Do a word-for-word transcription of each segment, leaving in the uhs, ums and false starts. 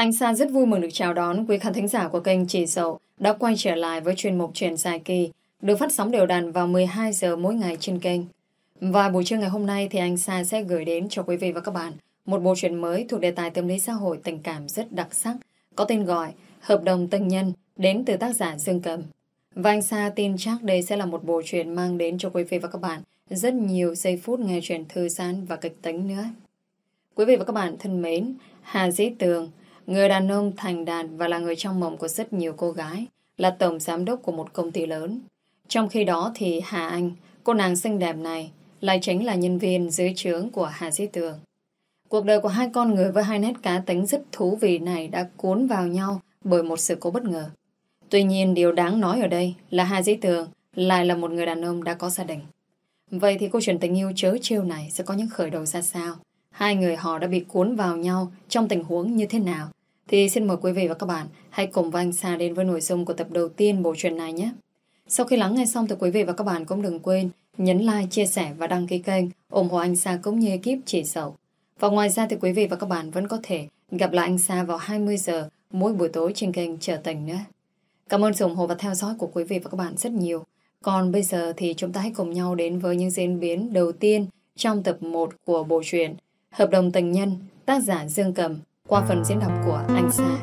Anh Sa rất vui mừng được chào đón quý khán thính giả của kênh Chị Dậu đã quay trở lại với chuyên mục Chuyện dài kỳ được phát sóng đều đặn vào mười hai giờ mỗi ngày trên kênh. Và buổi trưa ngày hôm nay thì anh Sa sẽ gửi đến cho quý vị và các bạn một bộ truyện mới thuộc đề tài tâm lý xã hội tình cảm rất đặc sắc có tên gọi Hợp đồng tình nhân đến từ tác giả Dương Cầm. Và anh Sa tin chắc đây sẽ là một bộ truyện mang đến cho quý vị và các bạn rất nhiều giây phút nghe truyện thư giãn và kịch tính nữa. Quý vị và các bạn thân mến, Hà Dĩ Tường, người đàn ông thành đạt và là người trong mộng của rất nhiều cô gái, là tổng giám đốc của một công ty lớn. Trong khi đó thì Hà Anh, cô nàng xinh đẹp này, lại chính là nhân viên dưới trướng của Hà Dĩ Tường. Cuộc đời của hai con người với hai nét cá tính rất thú vị này đã cuốn vào nhau bởi một sự cố bất ngờ. Tuy nhiên điều đáng nói ở đây là Hà Dĩ Tường lại là một người đàn ông đã có gia đình. Vậy thì câu chuyện tình yêu trớ trêu này sẽ có những khởi đầu ra sao? Hai người họ đã bị cuốn vào nhau trong tình huống như thế nào? Thì xin mời quý vị và các bạn hãy cùng với anh Sa đến với nội dung của tập đầu tiên bộ truyện này nhé. Sau khi lắng nghe xong thì quý vị và các bạn cũng đừng quên nhấn like, chia sẻ và đăng ký kênh ủng hộ anh Sa cũng như ekip Chị Dậu. Và ngoài ra thì quý vị và các bạn vẫn có thể gặp lại anh Sa vào hai mươi giờ mỗi buổi tối trên kênh Trở Tình nữa. Cảm ơn sự ủng hộ và theo dõi của quý vị và các bạn rất nhiều. Còn bây giờ thì chúng ta hãy cùng nhau đến với những diễn biến đầu tiên trong tập một của bộ truyện Hợp đồng tình nhân, tác giả Dương Cầm, qua phần diễn đọc của anh Sa.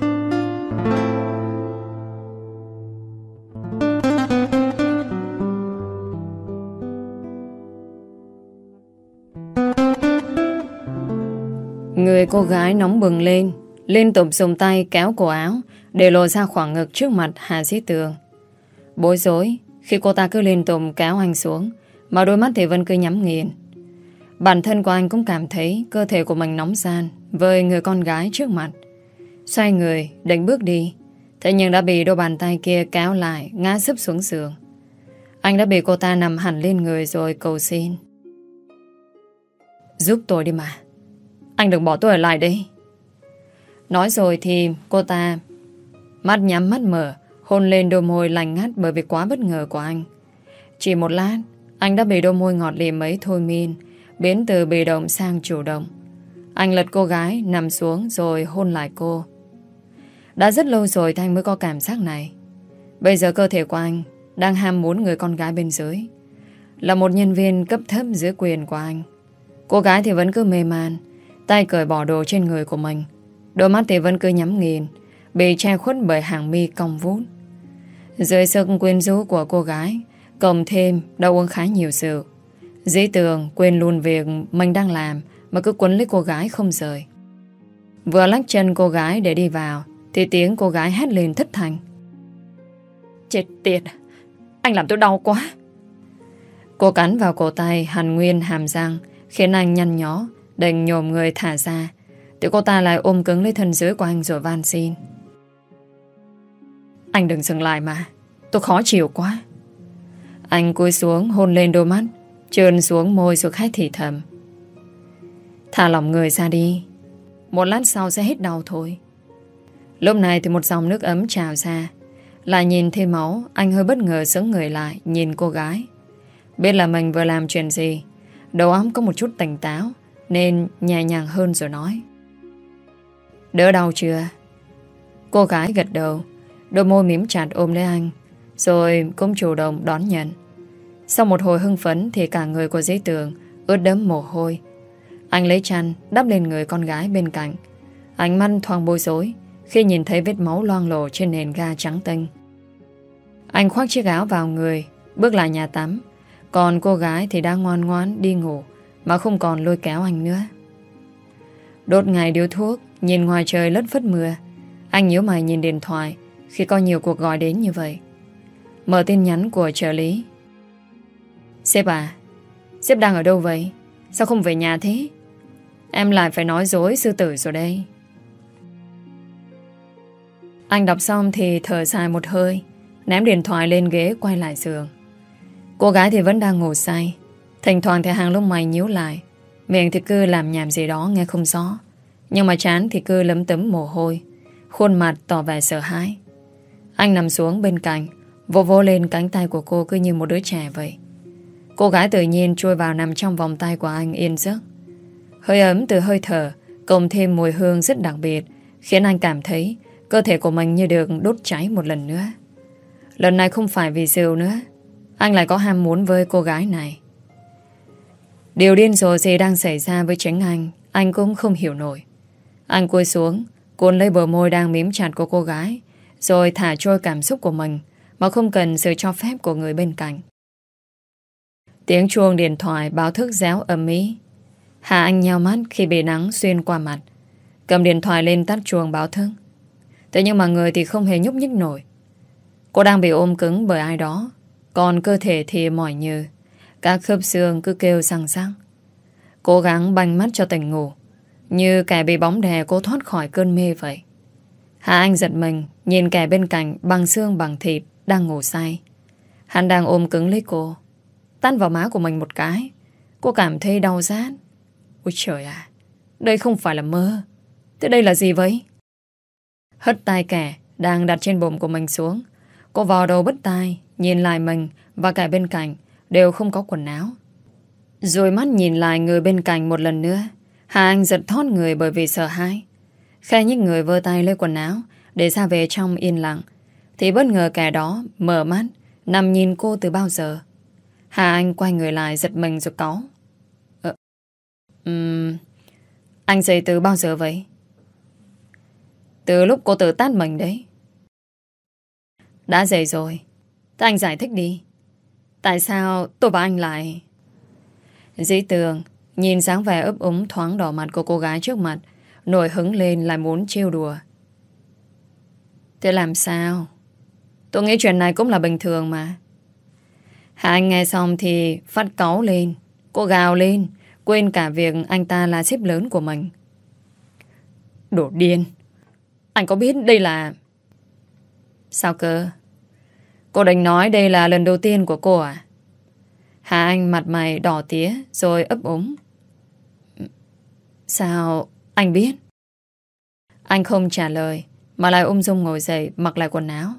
Người cô gái nóng bừng lên, liên tục dùng tay kéo cổ áo để lộ ra khoảng ngực trước mặt Hà Dĩ Tường. Bối rối khi cô ta cứ liên tục kéo anh xuống, mà đôi mắt thì vẫn cứ nhắm nghiền. Bản thân của anh cũng cảm thấy cơ thể của mình nóng ran với người con gái trước mặt. Xoay người định bước đi, thế nhưng đã bị đôi bàn tay kia kéo lại, ngã sấp xuống giường. Anh đã bị cô ta nằm hẳn lên người rồi cầu xin: "Giúp tôi đi mà, anh đừng bỏ tôi ở lại đây." Nói rồi thì cô ta mắt nhắm mắt mở, hôn lên đôi môi lành ngắt bởi vì quá bất ngờ của anh. Chỉ một lát, anh đã bị đôi môi ngọt liềm ấy thôi miên, biến từ bị động sang chủ động. Anh lật cô gái nằm xuống rồi hôn lại cô. Đã rất lâu rồi thì anh mới có cảm giác này. Bây giờ cơ thể của anh đang ham muốn người con gái bên dưới, là một nhân viên cấp thấp dưới quyền của anh. Cô gái thì vẫn cứ mê man, tay cởi bỏ đồ trên người của mình, đôi mắt thì vẫn cứ nhắm nghiền, bị che khuất bởi hàng mi cong vút. Dưới sức quyến rũ của cô gái, cộng thêm đã uống khá nhiều rượu, Dĩ Tường quên luôn việc mình đang làm mà cứ quấn lấy cô gái không rời. Vừa lách chân cô gái để đi vào thì tiếng cô gái hét lên thất thanh: "Chết tiệt, anh làm tôi đau quá." Cô cắn vào cổ tay hằn nguyên hàm răng, khiến anh nhăn nhó, định nhổm người thả ra, thì cô ta lại ôm cứng lấy thân dưới của anh rồi van xin: "Anh đừng dừng lại mà, tôi khó chịu quá." Anh cúi xuống hôn lên đôi mắt, trườn xuống môi rồi khẽ thì thầm: "Thả lỏng người ra đi, một lát sau sẽ hết đau thôi." Lúc này thì một dòng nước ấm trào ra. Lại nhìn thấy máu, anh hơi bất ngờ sững người lại nhìn cô gái. Biết là mình vừa làm chuyện gì, đầu óc có một chút tỉnh táo nên nhẹ nhàng hơn rồi nói: "Đỡ đau chưa?" Cô gái gật đầu, đôi môi mím chặt ôm lấy anh, rồi cũng chủ động đón nhận. Sau một hồi hưng phấn thì cả người của Dĩ Tường ướt đẫm mồ hôi. Anh lấy chăn đắp lên người con gái bên cạnh, ánh mắt thoáng bối rối khi nhìn thấy vết máu loang lổ trên nền ga trắng tinh. Anh khoác chiếc áo vào người, bước lại nhà tắm. Còn cô gái thì đang ngoan ngoãn đi ngủ mà không còn lôi kéo anh nữa. Đốt ngày điếu thuốc, nhìn ngoài trời lất phất mưa. Anh nhíu mày nhìn điện thoại khi có nhiều cuộc gọi đến như vậy. Mở tin nhắn của trợ lý: "Sếp à, sếp đang ở đâu vậy? Sao không về nhà thế? Em lại phải nói dối sư tử rồi đây." Anh đọc xong thì thở dài một hơi, ném điện thoại lên ghế quay lại giường. Cô gái thì vẫn đang ngủ say, thỉnh thoảng thì hàng lông mày nhíu lại, miệng thì cứ làm nhảm gì đó nghe không rõ, nhưng mà trán thì cứ lấm tấm mồ hôi, khuôn mặt tỏ vẻ sợ hãi. Anh nằm xuống bên cạnh, vỗ vỗ lên cánh tay của cô cứ như một đứa trẻ vậy. Cô gái tự nhiên chui vào nằm trong vòng tay của anh yên giấc. Hơi ấm từ hơi thở cộng thêm mùi hương rất đặc biệt khiến anh cảm thấy cơ thể của mình như được đốt cháy một lần nữa. Lần này không phải vì rượu nữa, anh lại có ham muốn với cô gái này. Điều điên rồ gì đang xảy ra với chính anh, anh cũng không hiểu nổi. Anh cúi xuống, cuốn lấy bờ môi đang mím chặt của cô gái, rồi thả trôi cảm xúc của mình mà không cần sự cho phép của người bên cạnh. Tiếng chuông điện thoại báo thức réo ầm ĩ. Hà Anh nheo mắt khi bị nắng xuyên qua mặt, cầm điện thoại lên tắt chuông báo thức. Thế nhưng mà người thì không hề nhúc nhích nổi. Cô đang bị ôm cứng bởi ai đó, còn cơ thể thì mỏi nhừ, các khớp xương cứ kêu sằng sặc. Cố gắng banh mắt cho tỉnh ngủ, như kẻ bị bóng đè cô thoát khỏi cơn mê vậy. Hà Anh giật mình nhìn kẻ bên cạnh bằng xương bằng thịt đang ngủ say. Hắn đang ôm cứng lấy cô, tát vào má của mình một cái. Cô cảm thấy đau rát. Ôi trời à, đây không phải là mơ. Thế đây là gì vậy? Hất tay kẻ đang đặt trên bụng của mình xuống. Cô vò đầu bứt tai, nhìn lại mình và kẻ bên cạnh đều không có quần áo. Rồi mắt nhìn lại người bên cạnh một lần nữa. Hà Anh giật thót người bởi vì sợ hãi. Khe nhích người vơ tay lấy quần áo để ra về trong yên lặng, thì bất ngờ kẻ đó mở mắt, nằm nhìn cô từ bao giờ. Hà Anh quay người lại giật mình rồi cáu. Ờ, um, Anh dậy từ bao giờ vậy? Từ lúc cô tự tát mình đấy. Đã dậy rồi. Thế anh giải thích đi. Tại sao tôi và anh lại... Dĩ Tường nhìn dáng vẻ ấp úng thoáng đỏ mặt của cô gái trước mặt, nổi hứng lên lại muốn trêu đùa. Thế làm sao? Tôi nghĩ chuyện này cũng là bình thường mà. Hà Anh nghe xong thì phát cáu lên. Cô gào lên, quên cả việc anh ta là sếp lớn của mình. Đồ điên. Anh có biết đây là... Sao cơ? Cô định nói đây là lần đầu tiên của cô à? Hà Anh mặt mày đỏ tía rồi ấp úng. Sao anh biết? Anh không trả lời mà lại ung dung ngồi dậy mặc lại quần áo.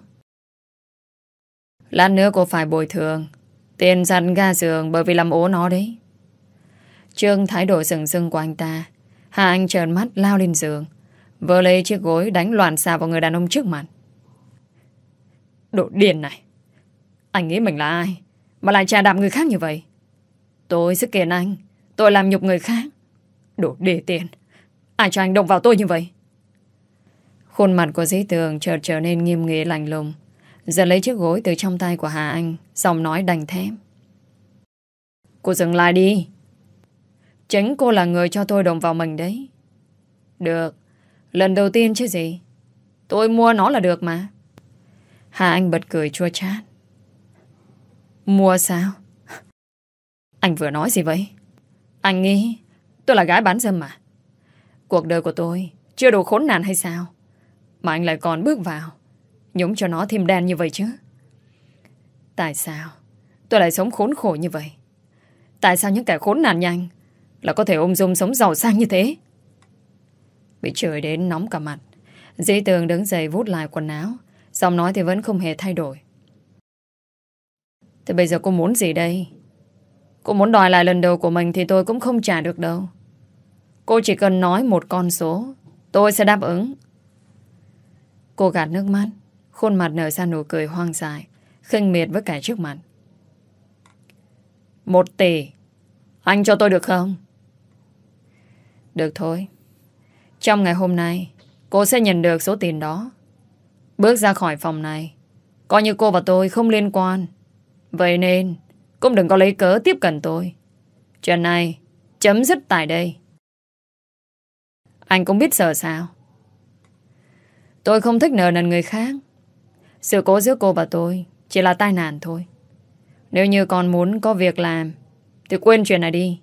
Lát nữa cô phải bồi thường tiền giặt ga giường bởi vì làm ố nó đấy. Trương thái độ sừng sưng của anh ta, Hà Anh trợn mắt lao lên giường, vơ lấy chiếc gối đánh loạn xạ vào người đàn ông trước mặt. Đồ điên này. Anh nghĩ mình là ai mà lại chà đạp người khác như vậy? Tôi sẽ kiện anh tôi làm nhục người khác. Đồ đê tiện. Ai cho anh động vào tôi như vậy? Khuôn mặt của Dĩ Tường chợt trở nên nghiêm nghị lạnh lùng, giật lấy chiếc gối từ trong tay của Hà Anh, giọng nói đành thép. Cô dừng lại đi. Chính cô là người cho tôi động vào mình đấy. Được, lần đầu tiên chứ gì. Tôi mua nó là được mà. Hà Anh bật cười chua chát. Mua sao? Anh vừa nói gì vậy? Anh nghĩ tôi là gái bán dâm mà. Cuộc đời của tôi chưa đủ khốn nạn hay sao mà anh lại còn bước vào nhúng cho nó thêm đen như vậy chứ? Tại sao tôi lại sống khốn khổ như vậy? Tại sao những kẻ khốn nạn như anh là có thể ung dung sống giàu sang như thế? Bị trời đến nóng cả mặt, Dĩ Tường đứng dậy vút lại quần áo, giọng nói thì vẫn không hề thay đổi. Thế bây giờ cô muốn gì đây? Cô muốn đòi lại lần đầu của mình thì tôi cũng không trả được đâu. Cô chỉ cần nói một con số, tôi sẽ đáp ứng. Cô gạt nước mắt, khuôn mặt nở ra nụ cười hoang dại, khinh miệt với kẻ trước mặt. Một tỷ. Anh cho tôi được không? Được thôi. Trong ngày hôm nay cô sẽ nhận được số tiền đó. Bước ra khỏi phòng này, coi như cô và tôi không liên quan. Vậy nên cũng đừng có lấy cớ tiếp cận tôi. Chuyện này chấm dứt tại đây. Anh cũng biết sợ sao? Tôi không thích nợ nần người khác. Sự cố giữa cô và tôi chỉ là tai nạn thôi. Nếu như còn muốn có việc làm thì quên chuyện này đi.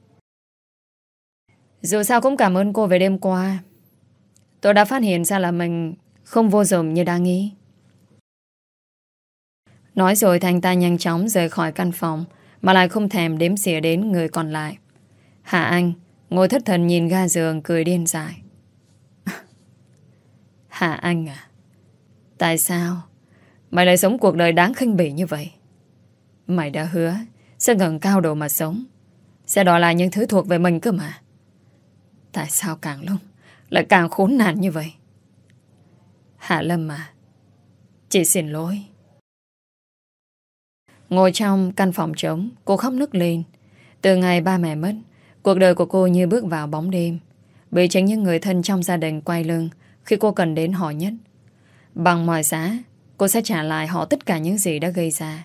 Dù sao cũng cảm ơn cô về đêm qua. Tôi đã phát hiện ra là mình không vô dụng như đang nghĩ. Nói rồi Thanh ta nhanh chóng rời khỏi căn phòng, mà lại không thèm đếm xỉa đến người còn lại. Hạ Anh ngồi thất thần nhìn ga giường cười điên dại. Hạ Anh à, tại sao mày lại sống cuộc đời đáng khinh bỉ như vậy? Mày đã hứa sẽ ngẩng cao đầu mà sống, sẽ đòi lại những thứ thuộc về mình cơ mà. Tại sao càng lúc lại càng khốn nạn như vậy? Hạ Lâm à, chị xin lỗi. Ngồi trong căn phòng trống, cô khóc nức lên. Từ ngày ba mẹ mất, cuộc đời của cô như bước vào bóng đêm, bị chính những người thân trong gia đình quay lưng khi cô cần đến họ nhất. Bằng mọi giá, cô sẽ trả lại họ tất cả những gì đã gây ra.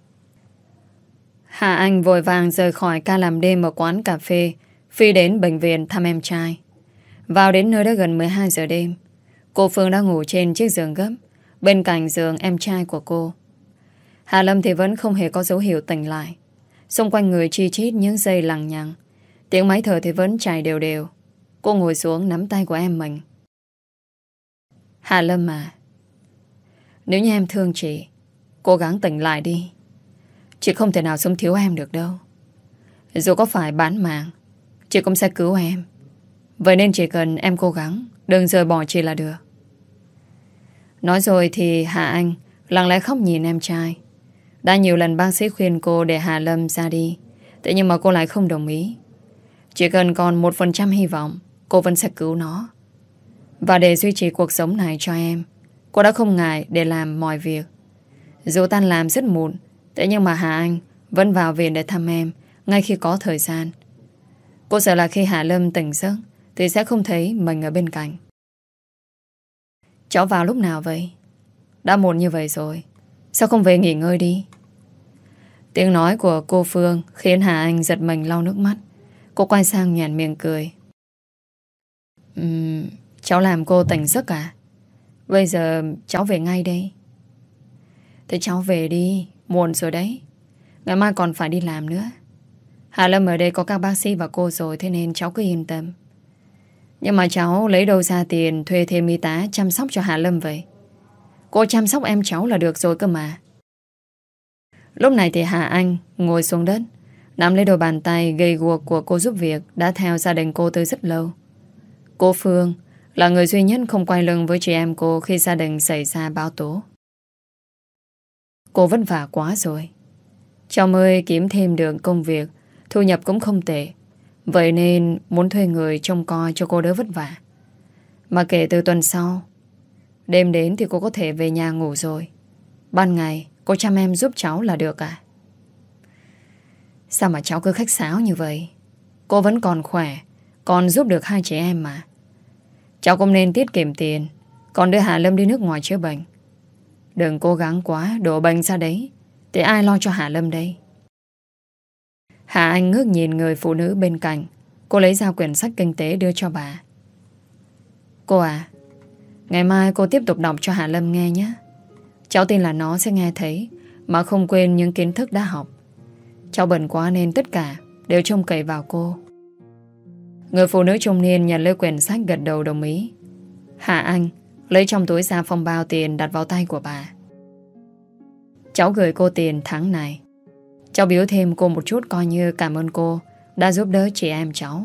Hà Anh vội vàng rời khỏi ca làm đêm ở quán cà phê, phi đến bệnh viện thăm em trai. Vào đến nơi đã gần mười hai giờ đêm. Cô Phương đã ngủ trên chiếc giường gấp bên cạnh giường em trai của cô. Hà Lâm thì vẫn không hề có dấu hiệu tỉnh lại. Xung quanh người chi chít những giây lằng nhằng. Tiếng máy thở thì vẫn chảy đều đều. Cô ngồi xuống nắm tay của em mình. Hà Lâm à, nếu như em thương chị, cố gắng tỉnh lại đi. Chị không thể nào sống thiếu em được đâu. Dù có phải bán mạng, chị cũng sẽ cứu em. Vậy nên chỉ cần em cố gắng, đừng rời bỏ chị là được. Nói rồi thì Hà Anh lặng lẽ khóc nhìn em trai. Đã nhiều lần bác sĩ khuyên cô để Hà Lâm ra đi, thế nhưng mà cô lại không đồng ý. Chỉ cần còn một phần trăm hy vọng, cô vẫn sẽ cứu nó. Và để duy trì cuộc sống này cho em, cô đã không ngại để làm mọi việc. Dù tan làm rất muộn, thế nhưng mà Hà Anh vẫn vào viện để thăm em ngay khi có thời gian. Cô sợ là khi Hà Lâm tỉnh giấc thì sẽ không thấy mình ở bên cạnh. Cháu vào lúc nào vậy? Đã muộn như vậy rồi, sao không về nghỉ ngơi đi? Tiếng nói của cô Phương khiến Hà Anh giật mình lau nước mắt. Cô quay sang nhoẻn miệng cười. uhm, Cháu làm cô tỉnh giấc à? Bây giờ cháu về ngay đây. Thế cháu về đi, muộn rồi đấy. Ngày mai còn phải đi làm nữa. Hà Lâm ở đây có các bác sĩ và cô rồi, thế nên cháu cứ yên tâm. Nhưng mà cháu lấy đâu ra tiền thuê thêm y tá chăm sóc cho Hà Lâm vậy? Cô chăm sóc em cháu là được rồi cơ mà. Lúc này thì Hà Anh ngồi xuống đất, nắm lấy đôi bàn tay gầy guộc của cô giúp việc đã theo gia đình cô từ rất lâu. Cô Phương là người duy nhất không quay lưng với chị em cô khi gia đình xảy ra báo tố. Cô vất vả quá rồi. Cháu mới kiếm thêm được công việc, thu nhập cũng không tệ. Vậy nên muốn thuê người trông coi cho cô đỡ vất vả. Mà kể từ tuần sau, đêm đến thì cô có thể về nhà ngủ rồi. Ban ngày cô chăm em giúp cháu là được à? Sao mà cháu cứ khách sáo như vậy? Cô vẫn còn khỏe, còn giúp được hai chị em mà. Cháu cũng nên tiết kiệm tiền, còn đưa Hà Lâm đi nước ngoài chữa bệnh. Đừng cố gắng quá, đổ bệnh ra đấy thì ai lo cho Hà Lâm đây? Hà Anh ngước nhìn người phụ nữ bên cạnh. Cô lấy ra quyển sách kinh tế đưa cho bà. Cô à, ngày mai cô tiếp tục đọc cho Hà Lâm nghe nhé. Cháu tin là nó sẽ nghe thấy mà không quên những kiến thức đã học. Cháu bận quá nên tất cả đều trông cậy vào cô. Người phụ nữ trung niên nhận lấy quyển sách gật đầu đồng ý. Hà Anh lấy trong túi ra phong bao tiền đặt vào tay của bà. Cháu gửi cô tiền tháng này. Cháu biếu thêm cô một chút coi như cảm ơn cô đã giúp đỡ chị em cháu.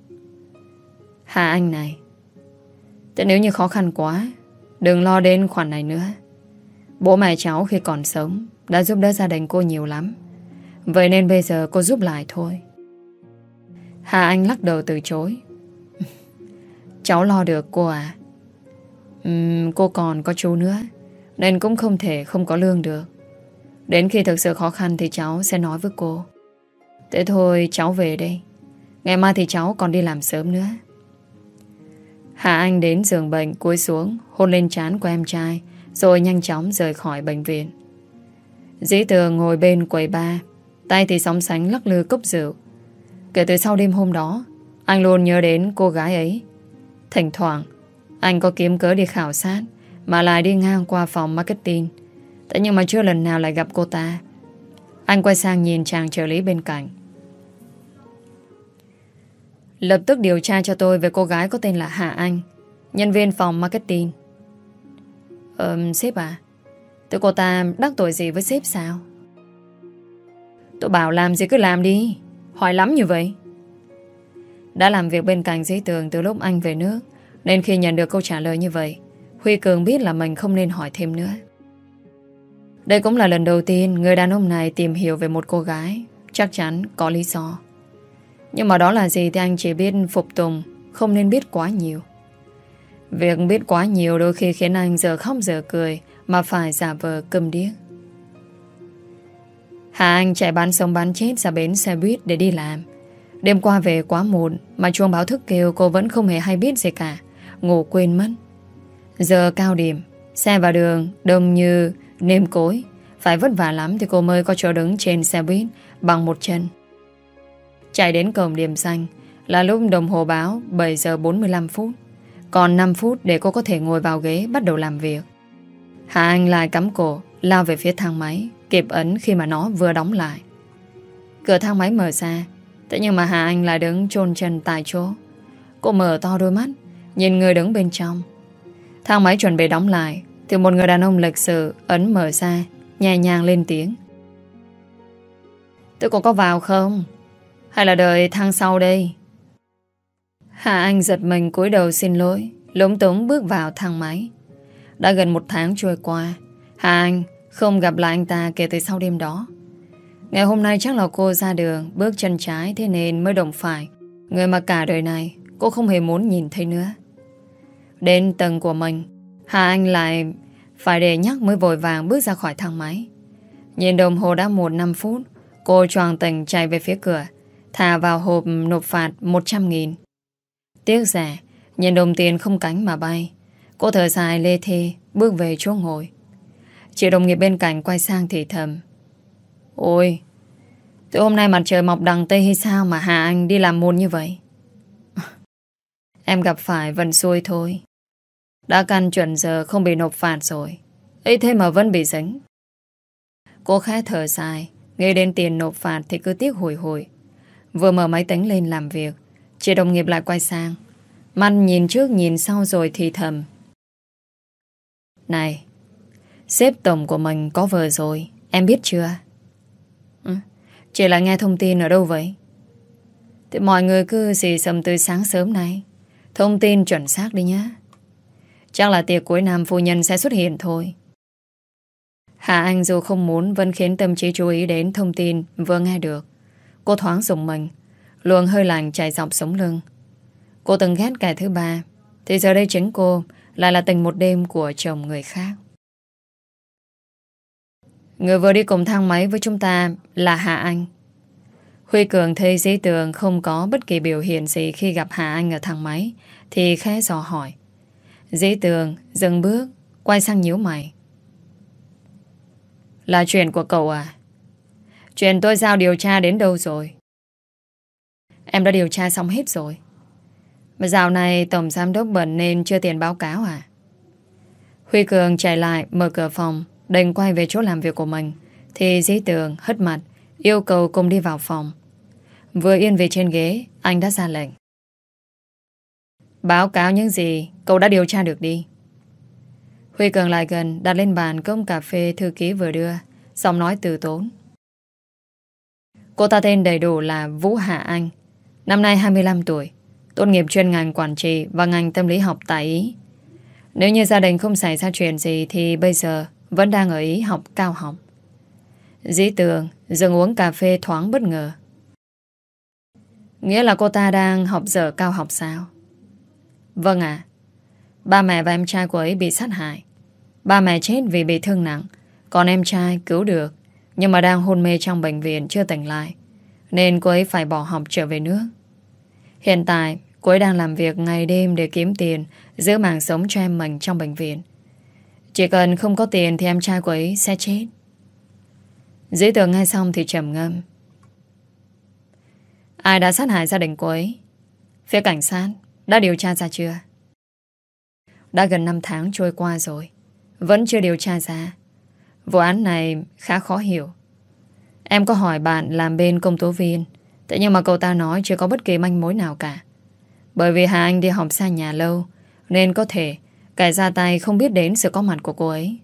Hà Anh này, thế nếu như khó khăn quá, đừng lo đến khoản này nữa. Bố mẹ cháu khi còn sống đã giúp đỡ gia đình cô nhiều lắm. Vậy nên bây giờ cô giúp lại thôi. Hà Anh lắc đầu từ chối. Cháu lo được cô à? uhm, Cô còn có chú nữa, nên cũng không thể không có lương được. Đến khi thực sự khó khăn thì cháu sẽ nói với cô. Thế thôi cháu về đây. Ngày mai thì cháu còn đi làm sớm nữa. Hà Anh đến giường bệnh cúi xuống hôn lên trán của em trai, rồi nhanh chóng rời khỏi bệnh viện. Dĩ Tường ngồi bên quầy bar, tay thì sóng sánh lắc lư cốc rượu. Kể từ sau đêm hôm đó, anh luôn nhớ đến cô gái ấy. Thỉnh thoảng anh có kiếm cớ đi khảo sát, mà lại đi ngang qua phòng marketing. Thế nhưng mà chưa lần nào lại gặp cô ta. Anh quay sang nhìn chàng trợ lý bên cạnh. Lập tức điều tra cho tôi về cô gái có tên là Hà Anh, nhân viên phòng marketing. Ờ, sếp à, tụi cô ta đắc tội gì với sếp sao? Tôi bảo làm gì cứ làm đi, hỏi lắm như vậy. Đã làm việc bên cạnh Dĩ Tường từ lúc anh về nước, nên khi nhận được câu trả lời như vậy, Huy Cường biết là mình không nên hỏi thêm nữa. Đây cũng là lần đầu tiên người đàn ông này tìm hiểu về một cô gái. Chắc chắn có lý do. Nhưng mà đó là gì thì anh chỉ biết phục tùng, không nên biết quá nhiều. Việc biết quá nhiều đôi khi khiến anh giờ khóc giờ cười mà phải giả vờ câm điếc. Hà Anh chạy bán sống bán chết ra bến xe buýt để đi làm. Đêm qua về quá muộn mà chuông báo thức kêu cô vẫn không hề hay biết gì cả. Ngủ quên mất. Giờ cao điểm, xe vào đường đông như nêm cối. Phải vất vả lắm thì cô mới có chỗ đứng trên xe buýt bằng một chân. Chạy đến cổng điểm xanh là lúc đồng hồ báo bảy giờ bốn mươi lăm phút. Còn năm phút để cô có thể ngồi vào ghế bắt đầu làm việc. Hà Anh lại cắm cổ lao về phía thang máy, kịp ấn khi mà nó vừa đóng lại. Cửa thang máy mở ra, thế nhưng mà Hà Anh lại đứng chôn chân tại chỗ. Cô mở to đôi mắt nhìn người đứng bên trong. Thang máy chuẩn bị đóng lại thì một người đàn ông lịch sự ấn mở ra, nhẹ nhàng lên tiếng: "Tôi còn có vào không? Hay là đợi thang sau đây?" Hà Anh giật mình cúi đầu xin lỗi, lúng túng bước vào thang máy. Đã gần một tháng trôi qua, Hà Anh không gặp lại anh ta kể từ sau đêm đó. Ngày hôm nay chắc là cô ra đường bước chân trái, thế nên mới đụng phải người mà cả đời này cô không hề muốn nhìn thấy nữa. Đến tầng của mình, Hà Anh lại phải để nhắc mới vội vàng bước ra khỏi thang máy. Nhìn đồng hồ đã một năm phút, cô choàng tỉnh chạy về phía cửa, thả vào hộp nộp phạt một trăm nghìn. Tiếc rẻ, nhìn đồng tiền không cánh mà bay. Cô thở dài lê thê bước về chỗ ngồi. Chị đồng nghiệp bên cạnh quay sang thì thầm: "Ôi, từ hôm nay mặt trời mọc đằng Tây hay sao mà Hà Anh đi làm muộn như vậy?" "Em gặp phải vận xui thôi. Đã căn chuẩn giờ không bị nộp phạt rồi, ấy thế mà vẫn bị dính." Cô khẽ thở dài, nghĩ đến tiền nộp phạt thì cứ tiếc hùi hùi. Vừa mở máy tính lên làm việc, chị đồng nghiệp lại quay sang, mắt nhìn trước nhìn sau rồi thì thầm: "Này, sếp tổng của mình có vợ rồi, em biết chưa?" Ừ, chị lại nghe thông tin ở đâu vậy? Thì mọi người cứ xì xầm từ sáng sớm này. Thông tin chuẩn xác đi nhá. Chắc là tiệc cuối năm phu nhân sẽ xuất hiện thôi. Hà Anh dù không muốn vẫn khiến tâm trí chú ý đến thông tin vừa nghe được. Cô thoáng rùng mình, luồng hơi lạnh chạy dọc sống lưng. Cô từng ghét kẻ thứ ba, thì giờ đây chính cô lại là tình một đêm của chồng người khác. Người vừa đi cùng thang máy với chúng ta là Hà Anh. Huy Cường thấy Dĩ Tường không có bất kỳ biểu hiện gì khi gặp Hà Anh ở thang máy thì khẽ dò hỏi. Dĩ Tường dừng bước, quay sang nhíu mày: "Là chuyện của cậu à? Chuyện tôi giao điều tra đến đâu rồi?" "Em đã điều tra xong hết rồi. Mà dạo này tổng giám đốc bận nên chưa tiền báo cáo à?" Huy Cường chạy lại mở cửa phòng, định quay về chỗ làm việc của mình thì Dĩ Tường hất mặt yêu cầu cùng đi vào phòng. Vừa yên về trên ghế, anh đã ra lệnh: "Báo cáo những gì cậu đã điều tra được đi." Huy Cường lại gần đặt lên bàn cốc cà phê thư ký vừa đưa, giọng nói từ tốn. Cô ta tên đầy đủ là Vũ Hà Anh, năm nay hai mươi lăm tuổi, tốt nghiệp chuyên ngành quản trị và ngành tâm lý học tại Ý. Nếu như gia đình không xảy ra chuyện gì thì bây giờ vẫn đang ở Ý học cao học. Dĩ Tường dừng uống cà phê thoáng bất ngờ. Nghĩa là cô ta đang học dở cao học sao? Vâng ạ. Ba mẹ và em trai của ấy bị sát hại. Ba mẹ chết vì bị thương nặng, còn em trai cứu được nhưng mà đang hôn mê trong bệnh viện chưa tỉnh lại, nên cô ấy phải bỏ học trở về nước. Hiện tại cô ấy đang làm việc ngày đêm để kiếm tiền giữ mạng sống cho em mình trong bệnh viện. Chỉ cần không có tiền thì em trai cô ấy sẽ chết. Dĩ Tường nghe xong thì trầm ngâm. Ai đã sát hại gia đình cô ấy? Phía cảnh sát đã điều tra ra chưa? Đã gần năm tháng trôi qua rồi, vẫn chưa điều tra ra. Vụ án này khá khó hiểu. Em có hỏi bạn làm bên công tố viên, thế nhưng mà cậu ta nói chưa có bất kỳ manh mối nào cả. Bởi vì Hà Anh đi học xa nhà lâu, nên có thể kẻ ra tay không biết đến sự có mặt của cô ấy.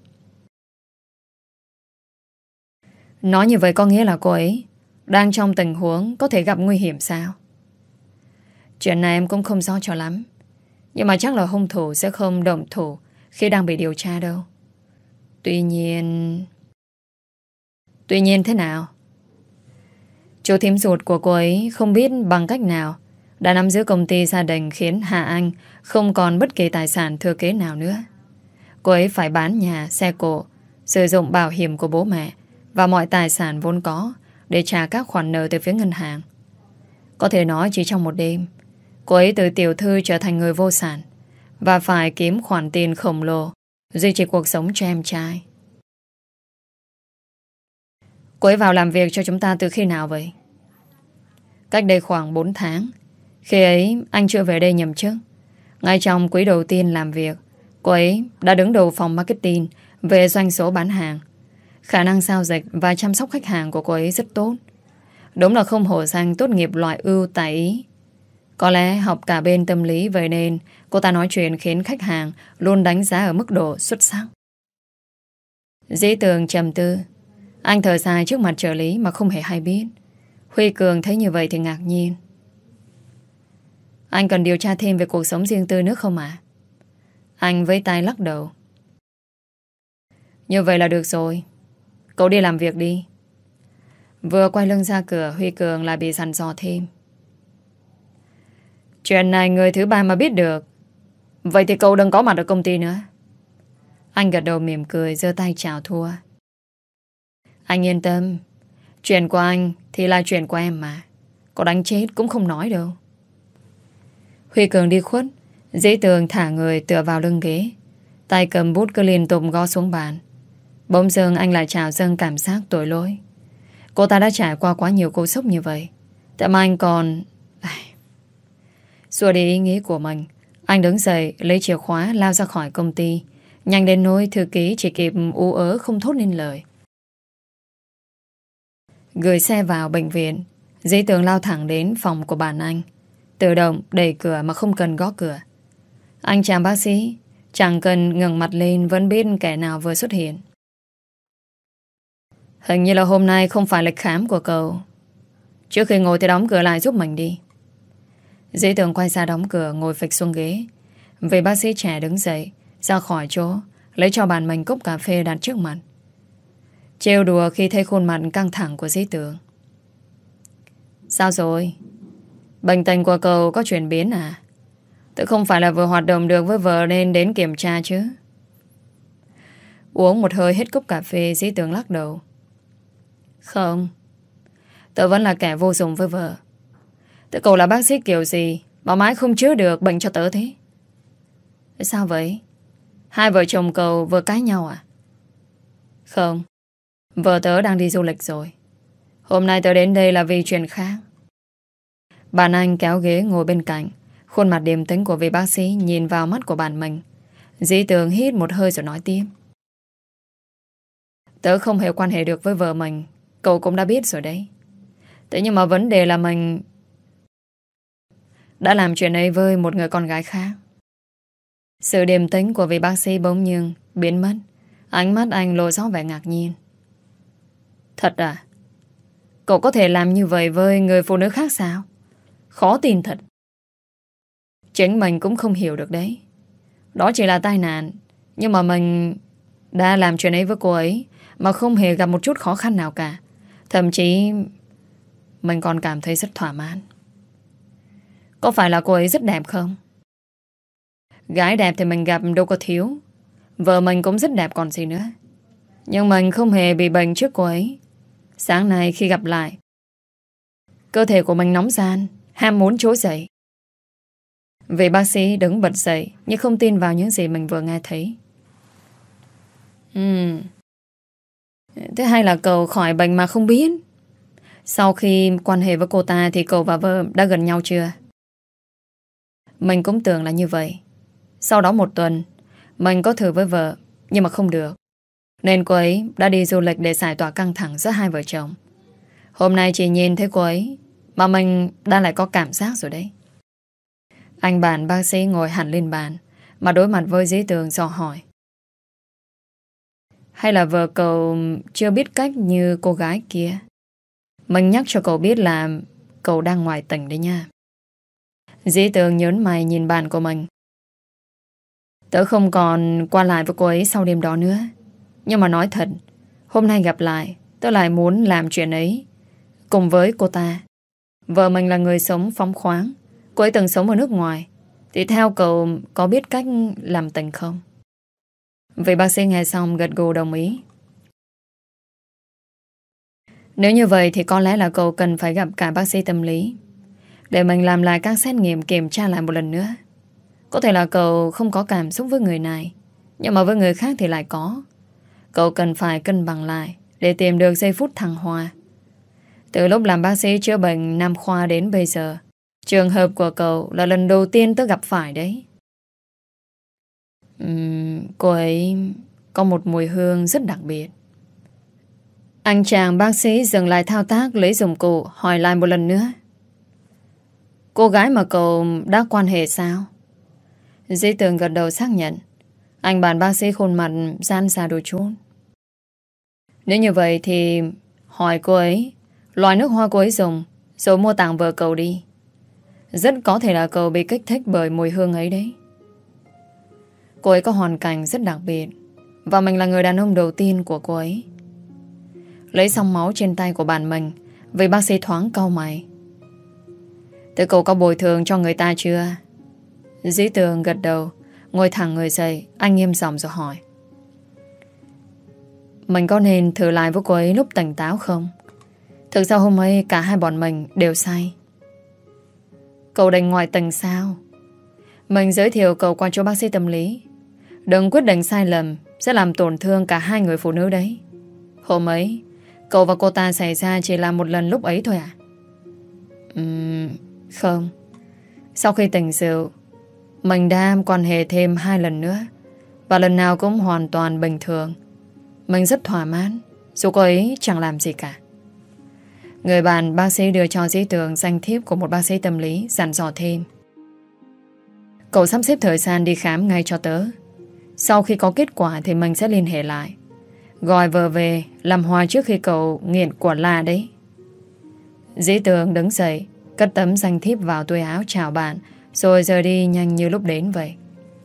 Nói như vậy có nghĩa là cô ấy đang trong tình huống có thể gặp nguy hiểm sao? Chuyện này em cũng không rõ cho lắm, nhưng mà chắc là hung thủ sẽ không động thủ khi đang bị điều tra đâu. Tuy nhiên... Tuy nhiên thế nào? Chú thím ruột của cô ấy không biết bằng cách nào đã nắm giữ công ty gia đình, khiến Hà Anh không còn bất kỳ tài sản thừa kế nào nữa. Cô ấy phải bán nhà, xe cộ, sử dụng bảo hiểm của bố mẹ và mọi tài sản vốn có để trả các khoản nợ từ phía ngân hàng. Có thể nói chỉ trong một đêm, cô ấy từ tiểu thư trở thành người vô sản và phải kiếm khoản tiền khổng lồ duy trì cuộc sống cho em trai. Cô ấy vào làm việc cho chúng ta từ khi nào vậy? Cách đây khoảng bốn tháng. Khi ấy anh chưa về đây nhậm chức. Ngay trong quý đầu tiên làm việc, cô ấy đã đứng đầu phòng marketing về doanh số bán hàng. Khả năng giao dịch và chăm sóc khách hàng của cô ấy rất tốt. Đúng là không hổ danh tốt nghiệp loại ưu tại Ý. Có lẽ học cả bên tâm lý, vậy nên cô ta nói chuyện khiến khách hàng luôn đánh giá ở mức độ xuất sắc. Dĩ Tường trầm tư. Anh thở dài trước mặt trợ lý mà không hề hay biết. Huy Cường thấy như vậy thì ngạc nhiên. Anh cần điều tra thêm về cuộc sống riêng tư nữa không ạ? À? Anh với tay lắc đầu. Như vậy là được rồi. Cậu đi làm việc đi. Vừa quay lưng ra cửa, Huy Cường lại bị dằn dò thêm. Chuyện này người thứ ba mà biết được, vậy thì cậu đừng có mặt ở công ty nữa. Anh gật đầu mỉm cười, giơ tay chào thua. Anh yên tâm, chuyện của anh thì là chuyện của em mà. Có đánh chết cũng không nói đâu. Huy Cường đi khuất. Dĩ Tường thả người tựa vào lưng ghế, tay cầm bút cứ liên tục gõ xuống bàn. Bỗng dưng anh lại trào dâng cảm giác tội lỗi. Cô ta đã trải qua quá nhiều cú sốc như vậy, tại mà anh còn... Xua đi ý nghĩ của mình, anh đứng dậy lấy chìa khóa lao ra khỏi công ty, nhanh đến nỗi thư ký chỉ kịp ú ớ không thốt nên lời. Gửi xe vào bệnh viện, Dĩ Tường lao thẳng đến phòng của bạn anh, tự động đẩy cửa mà không cần gõ cửa. Anh chàng bác sĩ chẳng cần ngẩng mặt lên vẫn biết kẻ nào vừa xuất hiện. Hình như là hôm nay không phải lịch khám của cậu. Trước khi ngồi thì đóng cửa lại giúp mình đi. Dĩ Tường quay ra đóng cửa, ngồi phịch xuống ghế. Vị bác sĩ trẻ đứng dậy, ra khỏi chỗ, lấy cho bàn mình cốc cà phê đặt trước mặt. Trêu đùa khi thấy khuôn mặt căng thẳng của Dĩ Tường. Sao rồi? Bệnh tình của cậu có chuyển biến à? Tự không phải là vừa hoạt động được với vợ nên đến kiểm tra chứ? Uống một hơi hết cốc cà phê, Dĩ Tường lắc đầu. Không, tớ vẫn là kẻ vô dụng với vợ. Tớ cậu là bác sĩ kiểu gì mà mãi không chữa được bệnh cho tớ thế? Sao vậy? Hai vợ chồng cậu vừa cãi nhau à? Không, vợ tớ đang đi du lịch rồi. Hôm nay tớ đến đây là vì chuyện khác. Bạn anh kéo ghế ngồi bên cạnh, khuôn mặt điềm tĩnh của vị bác sĩ nhìn vào mắt của bạn mình. Dĩ Tường hít một hơi rồi nói tiếp. Tớ không hề quan hệ được với vợ mình, cậu cũng đã biết rồi đấy. Thế nhưng mà vấn đề là mình đã làm chuyện ấy với một người con gái khác. Sự điềm tĩnh của vị bác sĩ bỗng nhiên biến mất. Ánh mắt anh lộ rõ vẻ ngạc nhiên. Thật à? Cậu có thể làm như vậy với người phụ nữ khác sao? Khó tin thật. Chính mình cũng không hiểu được đấy. Đó chỉ là tai nạn, nhưng mà mình đã làm chuyện ấy với cô ấy mà không hề gặp một chút khó khăn nào cả. Thậm chí mình còn cảm thấy rất thỏa mãn. Có phải là cô ấy rất đẹp không? Gái đẹp thì mình gặp đâu có thiếu. Vợ mình cũng rất đẹp còn gì nữa. Nhưng mình không hề bị bệnh trước cô ấy. Sáng nay khi gặp lại, cơ thể của mình nóng ran, ham muốn trỗi dậy. Vị bác sĩ đứng bật dậy, nhưng không tin vào những gì mình vừa nghe thấy. Ừm Thế hay là cậu khỏi bệnh mà không biết? Sau khi quan hệ với cô ta thì cậu và vợ đã gần nhau chưa? Mình cũng tưởng là như vậy. Sau đó một tuần, mình có thử với vợ, nhưng mà không được, nên cô ấy đã đi du lịch để giải tỏa căng thẳng giữa hai vợ chồng. Hôm nay chỉ nhìn thấy cô ấy mà mình đã lại có cảm giác rồi đấy. Anh bạn bác sĩ ngồi hẳn lên bàn, mà đối mặt với Dĩ Tường dò hỏi. Hay là vợ cậu chưa biết cách như cô gái kia? Mình nhắc cho cậu biết là cậu đang ngoài tỉnh đấy nha. Dĩ Tường nhớn mày nhìn bạn của mình. Tớ không còn qua lại với cô ấy sau đêm đó nữa. Nhưng mà nói thật, hôm nay gặp lại, tớ lại muốn làm chuyện ấy cùng với cô ta. Vợ mình là người sống phóng khoáng, Cô ấy từng sống ở nước ngoài, thì theo cậu có biết cách làm tình không? Vị bác sĩ nghe xong gật gù đồng ý. Nếu như vậy thì có lẽ là cậu cần phải gặp cả bác sĩ tâm lý, để mình làm lại các xét nghiệm kiểm tra lại một lần nữa. Có thể là cậu không có cảm xúc với người này, nhưng mà với người khác thì lại có. Cậu cần phải cân bằng lại để tìm được giây phút thăng hoa. Từ lúc làm bác sĩ chữa bệnh nam khoa đến bây giờ, trường hợp của cậu là lần đầu tiên tớ gặp phải đấy. uhm, Cô ấy có một mùi hương rất đặc biệt. Anh chàng bác sĩ dừng lại thao tác lấy dụng cụ, hỏi lại một lần nữa. Cô gái mà cậu đã quan hệ sao? Dĩ Tường gật đầu xác nhận. Anh bạn bác sĩ khuôn mặt gian xa đôi chút. Nếu như vậy thì hỏi cô ấy loại nước hoa cô ấy dùng, rồi mua tặng vợ cậu đi. Rất có thể là cậu bị kích thích bởi mùi hương ấy đấy. Cô ấy có hoàn cảnh rất đặc biệt, và mình là người đàn ông đầu tiên của cô ấy. Lấy xong máu trên tay của bạn mình, vị bác sĩ thoáng cau mày. Thế cậu có bồi thường cho người ta chưa? Dĩ Tường gật đầu, ngồi thẳng người dậy. Anh nghiêm giọng rồi hỏi. Mình có nên thử lại với cô ấy lúc tỉnh táo không? Thực ra hôm ấy cả hai bọn mình đều say. Cậu định ngoại tình sao? Mình giới thiệu cậu qua chỗ bác sĩ tâm lý. Đừng quyết định sai lầm, sẽ làm tổn thương cả hai người phụ nữ đấy. Hôm ấy cậu và cô ta xảy ra chỉ là một lần lúc ấy thôi à? Uhm, không. Sau khi tỉnh rượu, mình đã quan hệ thêm hai lần nữa, và lần nào cũng hoàn toàn bình thường. Mình rất thỏa mãn, dù cô ấy chẳng làm gì cả. Người bạn bác sĩ đưa cho Dĩ Tường danh thiếp của một bác sĩ tâm lý, dặn dò thêm. Cậu sắp xếp thời gian đi khám ngay cho tớ. Sau khi có kết quả thì mình sẽ liên hệ lại. Gọi vợ về làm hòa trước khi cậu nghiện quả la đấy. Dĩ Tường đứng dậy, cất tấm danh thiếp vào túi áo chào bạn, rồi rời đi nhanh như lúc đến vậy.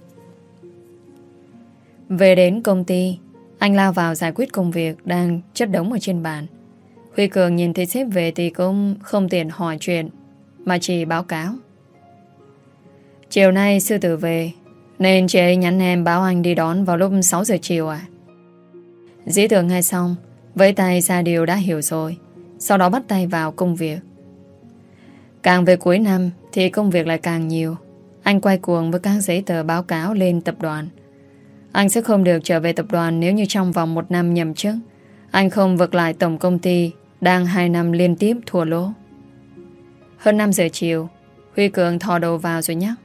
Về đến công ty, anh lao vào giải quyết công việc đang chất đống ở trên bàn. Huy Cường nhìn thấy sếp về thì cũng không tiện hỏi chuyện, mà chỉ báo cáo. Chiều nay sư tử về, nên chị ấy nhắn em báo anh đi đón vào lúc sáu giờ chiều à? Dĩ Tường nghe xong, vẫy tay ra điều đã hiểu rồi, sau đó bắt tay vào công việc. Càng về cuối năm thì công việc lại càng nhiều. Anh quay cuồng với các giấy tờ báo cáo lên tập đoàn. Anh sẽ không được trở về tập đoàn nếu như trong vòng một năm nhậm chức anh không vực lại tổng công ty đang hai năm liên tiếp thua lỗ. Hơn năm giờ chiều, Huy Cường thò đầu vào rồi nhắc.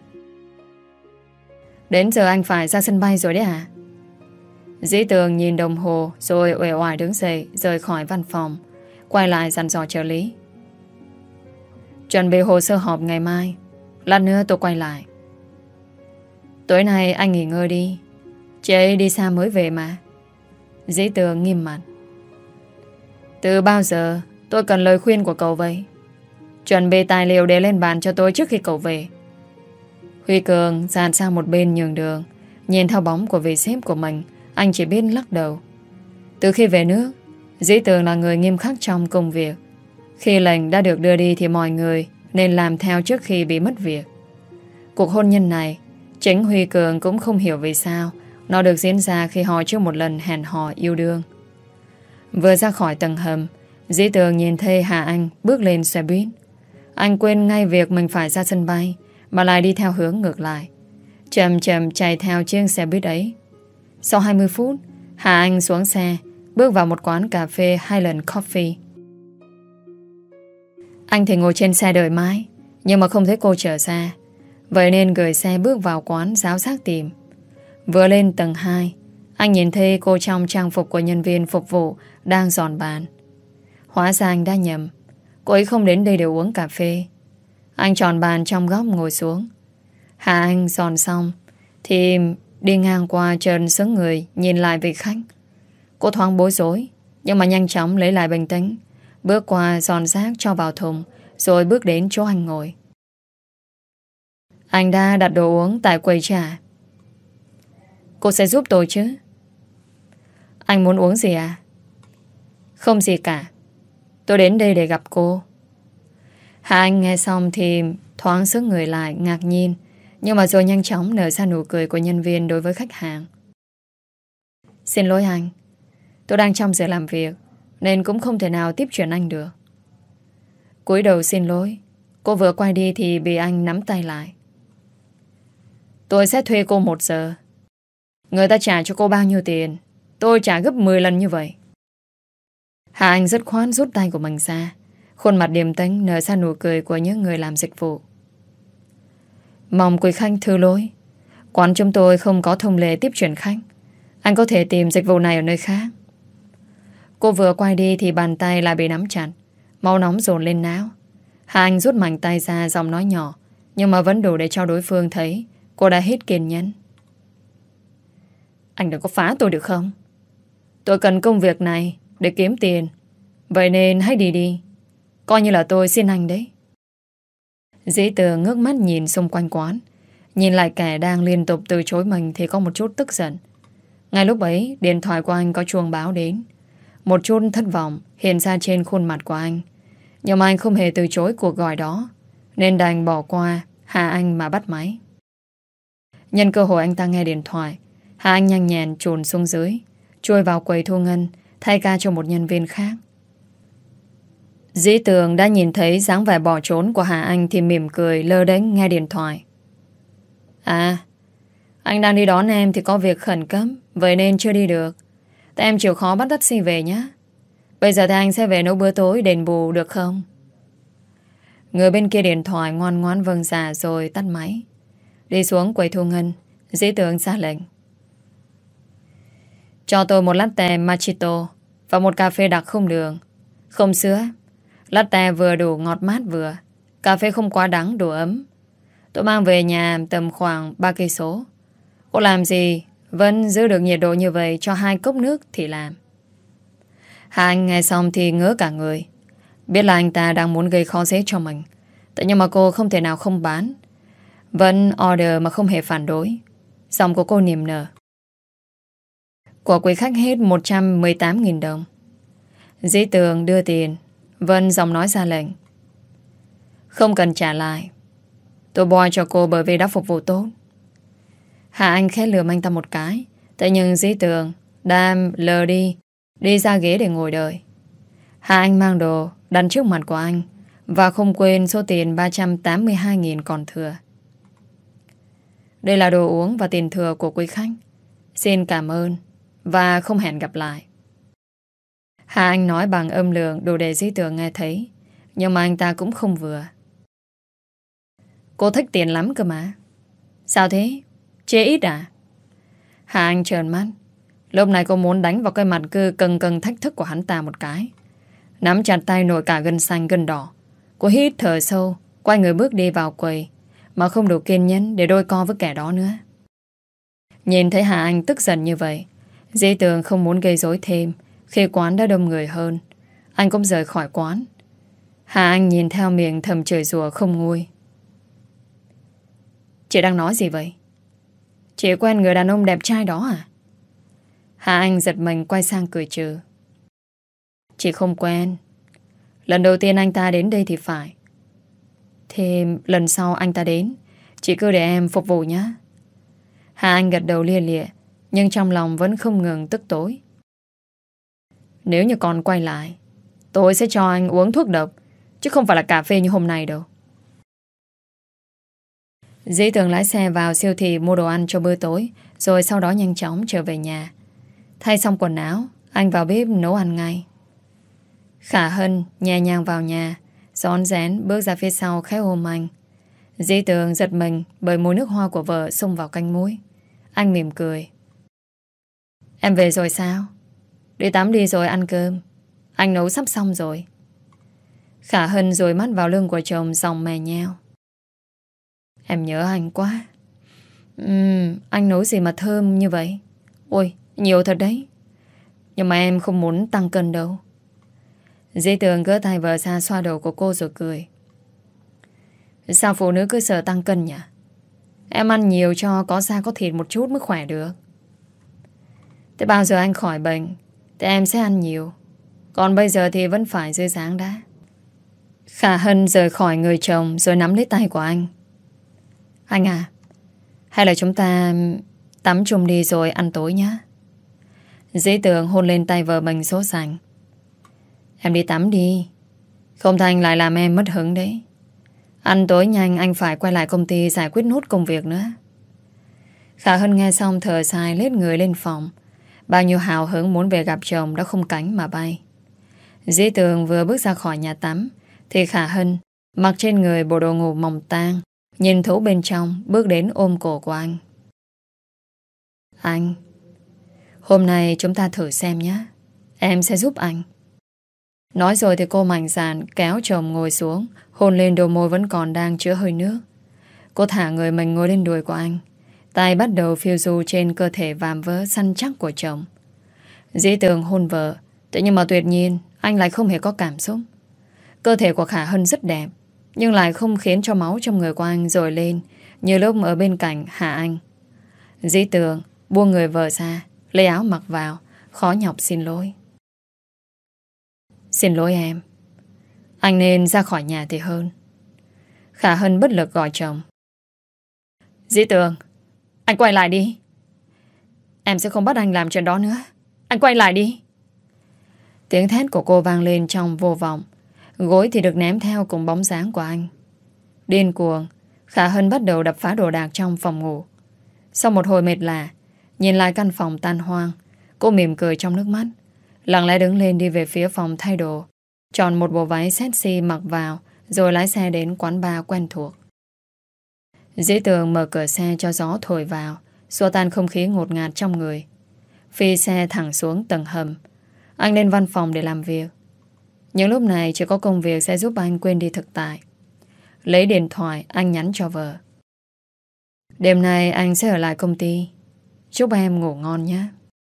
Đến giờ anh phải ra sân bay rồi đấy à? Dĩ Tường nhìn đồng hồ rồi uể oải đứng dậy rời khỏi văn phòng, quay lại dặn dò trợ lý. Chuẩn bị hồ sơ họp ngày mai, lát nữa tôi quay lại. Tối nay anh nghỉ ngơi đi, chị ấy đi xa mới về mà. Dĩ Tường nghiêm mặt. Từ bao giờ tôi cần lời khuyên của cậu vậy? Chuẩn bị tài liệu để lên bàn cho tôi trước khi cậu về. Huy Cường dàn sang một bên nhường đường. Nhìn theo bóng của vị sếp của mình, anh chỉ biết lắc đầu. Từ khi về nước, Dĩ Tường là người nghiêm khắc trong công việc. Khi lệnh đã được đưa đi thì mọi người nên làm theo trước khi bị mất việc. Cuộc hôn nhân này, chính Huy Cường cũng không hiểu vì sao nó được diễn ra khi họ chưa một lần hẹn hò yêu đương. Vừa ra khỏi tầng hầm, Dĩ Tường nhìn thấy Hà Anh bước lên xe buýt. Anh quên ngay việc mình phải ra sân bay, mà lại đi theo hướng ngược lại, chậm chậm chạy theo chiếc xe buýt ấy. Sau hai mươi phút, Hà Anh xuống xe, bước vào một quán cà phê Highland Coffee. Anh thì ngồi trên xe đợi mãi, nhưng mà không thấy cô trở ra. Vậy nên gửi xe bước vào quán giáo giác tìm. Vừa lên tầng hai, anh nhìn thấy cô trong trang phục của nhân viên phục vụ đang dọn bàn. Hóa ra anh đã nhầm, cô ấy không đến đây để uống cà phê. Anh chọn bàn trong góc ngồi xuống. Hà Anh dọn xong thì đi ngang qua trần sững người nhìn lại vị khách. Cô thoáng bối rối, nhưng mà nhanh chóng lấy lại bình tĩnh, bước qua dọn rác cho vào thùng, rồi bước đến chỗ anh ngồi. Anh đã đặt đồ uống tại quầy trà. Cô sẽ giúp tôi chứ? Anh muốn uống gì à? Không gì cả, tôi đến đây để gặp cô. Hà Anh nghe xong thì Thoáng sức người lại ngạc nhiên, nhưng mà rồi nhanh chóng nở ra nụ cười của nhân viên đối với khách hàng. Xin lỗi anh, tôi đang trong giờ làm việc nên cũng không thể nào tiếp chuyện anh được. Cúi đầu xin lỗi. Cô vừa quay đi thì bị anh nắm tay lại. Tôi sẽ thuê cô một giờ. Người ta trả cho cô bao nhiêu tiền, tôi trả gấp mười lần như vậy. Hà Anh rất khoan rút tay của mình ra. Khuôn mặt điềm tĩnh nở ra nụ cười của những người làm dịch vụ. Mong quý khách thứ lỗi, quán chúng tôi không có thông lệ tiếp chuyển khách. Anh có thể tìm dịch vụ này ở nơi khác. Cô vừa quay đi thì bàn tay lại bị nắm chặt. Máu nóng dồn lên não. Hà Anh rút mạnh tay ra, giọng nói nhỏ, nhưng mà vẫn đủ để cho đối phương thấy cô đã hết kiên nhẫn. Anh đừng có phá tôi được không? Tôi cần công việc này để kiếm tiền, vậy nên hãy đi đi. Coi như là tôi xin anh đấy. Dĩ Tường ngước mắt nhìn xung quanh quán, nhìn lại kẻ đang liên tục từ chối mình thì có một chút tức giận. Ngay lúc ấy, điện thoại của anh có chuông báo đến. Một chút thất vọng hiện ra trên khuôn mặt của anh. Nhưng mà anh không hề từ chối cuộc gọi đó, nên đành bỏ qua Hà Anh mà bắt máy. Nhân cơ hội anh ta nghe điện thoại, Hà Anh nhanh nhẹn chùn xuống dưới, chui vào quầy thu ngân, thay ca cho một nhân viên khác. Dĩ Tường đã nhìn thấy dáng vẻ bỏ trốn của Hà Anh thì mỉm cười lơ đễnh nghe điện thoại. À, anh đang đi đón em thì có việc khẩn cấp, vậy nên chưa đi được. Tại em chịu khó bắt taxi về nhé. Bây giờ thì anh sẽ về nấu bữa tối đền bù được không? Người bên kia điện thoại ngoan ngoãn vâng dạ rồi tắt máy. Đi xuống quầy thu ngân, Dĩ Tường ra lệnh. Cho tôi một latte macchiato và một cà phê đặc không đường, không sữa. Latte vừa đủ ngọt mát vừa, cà phê không quá đắng, đủ ấm. Tôi mang về nhà tầm khoảng ba cây số. Cô làm gì vẫn giữ được nhiệt độ như vậy cho hai cốc nước thì làm. Hà Anh nghe xong thì ngỡ cả người. Biết là anh ta đang muốn gây khó dễ cho mình. Tại nhưng mà cô không thể nào không bán. Vẫn order mà không hề phản đối. Giọng của cô niềm nở. Của quý khách hết một trăm mười tám nghìn đồng. Dĩ Tường đưa tiền. Vân giọng nói ra lệnh. Không cần trả lại. Tôi boy cho cô bởi vì đã phục vụ tốt. Hà Anh khẽ lườm anh ta một cái. Thế nhưng Dĩ Tường đam lờ đi, đi ra ghế để ngồi đợi. Hà Anh mang đồ đặt trước mặt của anh và không quên số tiền ba trăm tám mươi hai nghìn còn thừa. Đây là đồ uống và tiền thừa của quý khách. Xin cảm ơn và không hẹn gặp lại. Hà Anh nói bằng âm lượng đủ để Dĩ Tường nghe thấy, nhưng mà anh ta cũng không vừa. Cô thích tiền lắm cơ mà. Sao thế? Chê ít à? Hà Anh trợn mắt. Lúc này cô muốn đánh vào cái mặt cứ cần cần thách thức của hắn ta một cái. Nắm chặt tay nổi cả gân xanh gân đỏ. Cô hít thở sâu, quay người bước đi vào quầy, mà không đủ kiên nhẫn để đôi co với kẻ đó nữa. Nhìn thấy Hà Anh tức giận như vậy, Dĩ Tường không muốn gây rối thêm. Khi quán đã đông người hơn, anh cũng rời khỏi quán. Hà Anh nhìn theo miệng thầm chửi rủa không nguôi. Chị đang nói gì vậy? Chị quen người đàn ông đẹp trai đó à? Hà Anh giật mình quay sang cười trừ. Chị không quen. Lần đầu tiên anh ta đến đây thì phải. Thế lần sau anh ta đến, chị cứ để em phục vụ nhé. Hà Anh gật đầu lia lịa, nhưng trong lòng vẫn không ngừng tức tối. Nếu như còn quay lại, tôi sẽ cho anh uống thuốc độc, chứ không phải là cà phê như hôm nay đâu. Dĩ Tường lái xe vào siêu thị mua đồ ăn cho bữa tối, rồi sau đó nhanh chóng trở về nhà. Thay xong quần áo, anh vào bếp nấu ăn ngay. Khả Hân nhẹ nhàng vào nhà, rón rén bước ra phía sau khẽ ôm anh. Dĩ Tường giật mình bởi mùi nước hoa của vợ xông vào canh muối. Anh mỉm cười. Em về rồi sao? Đi tắm đi rồi ăn cơm. Anh nấu sắp xong rồi. Khả Hân dụi mắt vào lưng của chồng dòng mè nheo. Em nhớ anh quá. Ừm, anh nấu gì mà thơm như vậy? Ôi, nhiều thật đấy. Nhưng mà em không muốn tăng cân đâu. Dĩ Tường gỡ tay vợ ra xoa đầu của cô rồi cười. Sao phụ nữ cứ sợ tăng cân nhỉ? Em ăn nhiều cho có da có thịt một chút mới khỏe được. Thế bao giờ anh khỏi bệnh thì em sẽ ăn nhiều. Còn bây giờ thì vẫn phải dư dáng đã. Khả Hân rời khỏi người chồng rồi nắm lấy tay của anh. Anh à, hay là chúng ta tắm chung đi rồi ăn tối nhé. Dĩ Tường hôn lên tay vợ mình sốt sành. Em đi tắm đi, không thì anh lại làm em mất hứng đấy. Ăn tối nhanh anh phải quay lại công ty giải quyết nốt công việc nữa. Khả Hân nghe xong thở dài lết người lên phòng. Bao nhiêu hào hứng muốn về gặp chồng đã không cánh mà bay. Dĩ Tường vừa bước ra khỏi nhà tắm thì Khả Hân mặc trên người bộ đồ ngủ mỏng tang, nhìn thấu bên trong, bước đến ôm cổ của anh. Anh, hôm nay chúng ta thử xem nhé. Em sẽ giúp anh. Nói rồi thì cô mạnh dạn kéo chồng ngồi xuống, hôn lên đôi môi vẫn còn đang chứa hơi nước. Cô thả người mình ngồi lên đùi của anh, tay bắt đầu phiêu du trên cơ thể vàm vỡ săn chắc của chồng. Dĩ Tường hôn vợ, thế nhưng mà tuyệt nhiên anh lại không hề có cảm xúc. Cơ thể của Khả Hân rất đẹp, nhưng lại không khiến cho máu trong người của anh dội lên như lúc ở bên cạnh Hạ Anh. Dĩ Tường buông người vợ ra, lấy áo mặc vào, khó nhọc xin lỗi. Xin lỗi em, anh nên ra khỏi nhà thì hơn. Khả Hân bất lực gọi chồng. Dĩ Tường, anh quay lại đi. Em sẽ không bắt anh làm chuyện đó nữa. Anh quay lại đi. Tiếng thét của cô vang lên trong vô vọng. Gối thì được ném theo cùng bóng dáng của anh. Điên cuồng, Khả Hân bắt đầu đập phá đồ đạc trong phòng ngủ. Sau một hồi mệt lạ, nhìn lại căn phòng tan hoang, cô mỉm cười trong nước mắt, lặng lẽ đứng lên đi về phía phòng thay đồ, chọn một bộ váy sexy mặc vào, rồi lái xe đến quán bar quen thuộc. Dĩ Tường mở cửa xe cho gió thổi vào, xua tan không khí ngột ngạt trong người. Phi xe thẳng xuống tầng hầm. Anh lên văn phòng để làm việc. Những lúc này chỉ có công việc sẽ giúp anh quên đi thực tại. Lấy điện thoại anh nhắn cho vợ. Đêm nay anh sẽ ở lại công ty. Chúc em ngủ ngon nhé.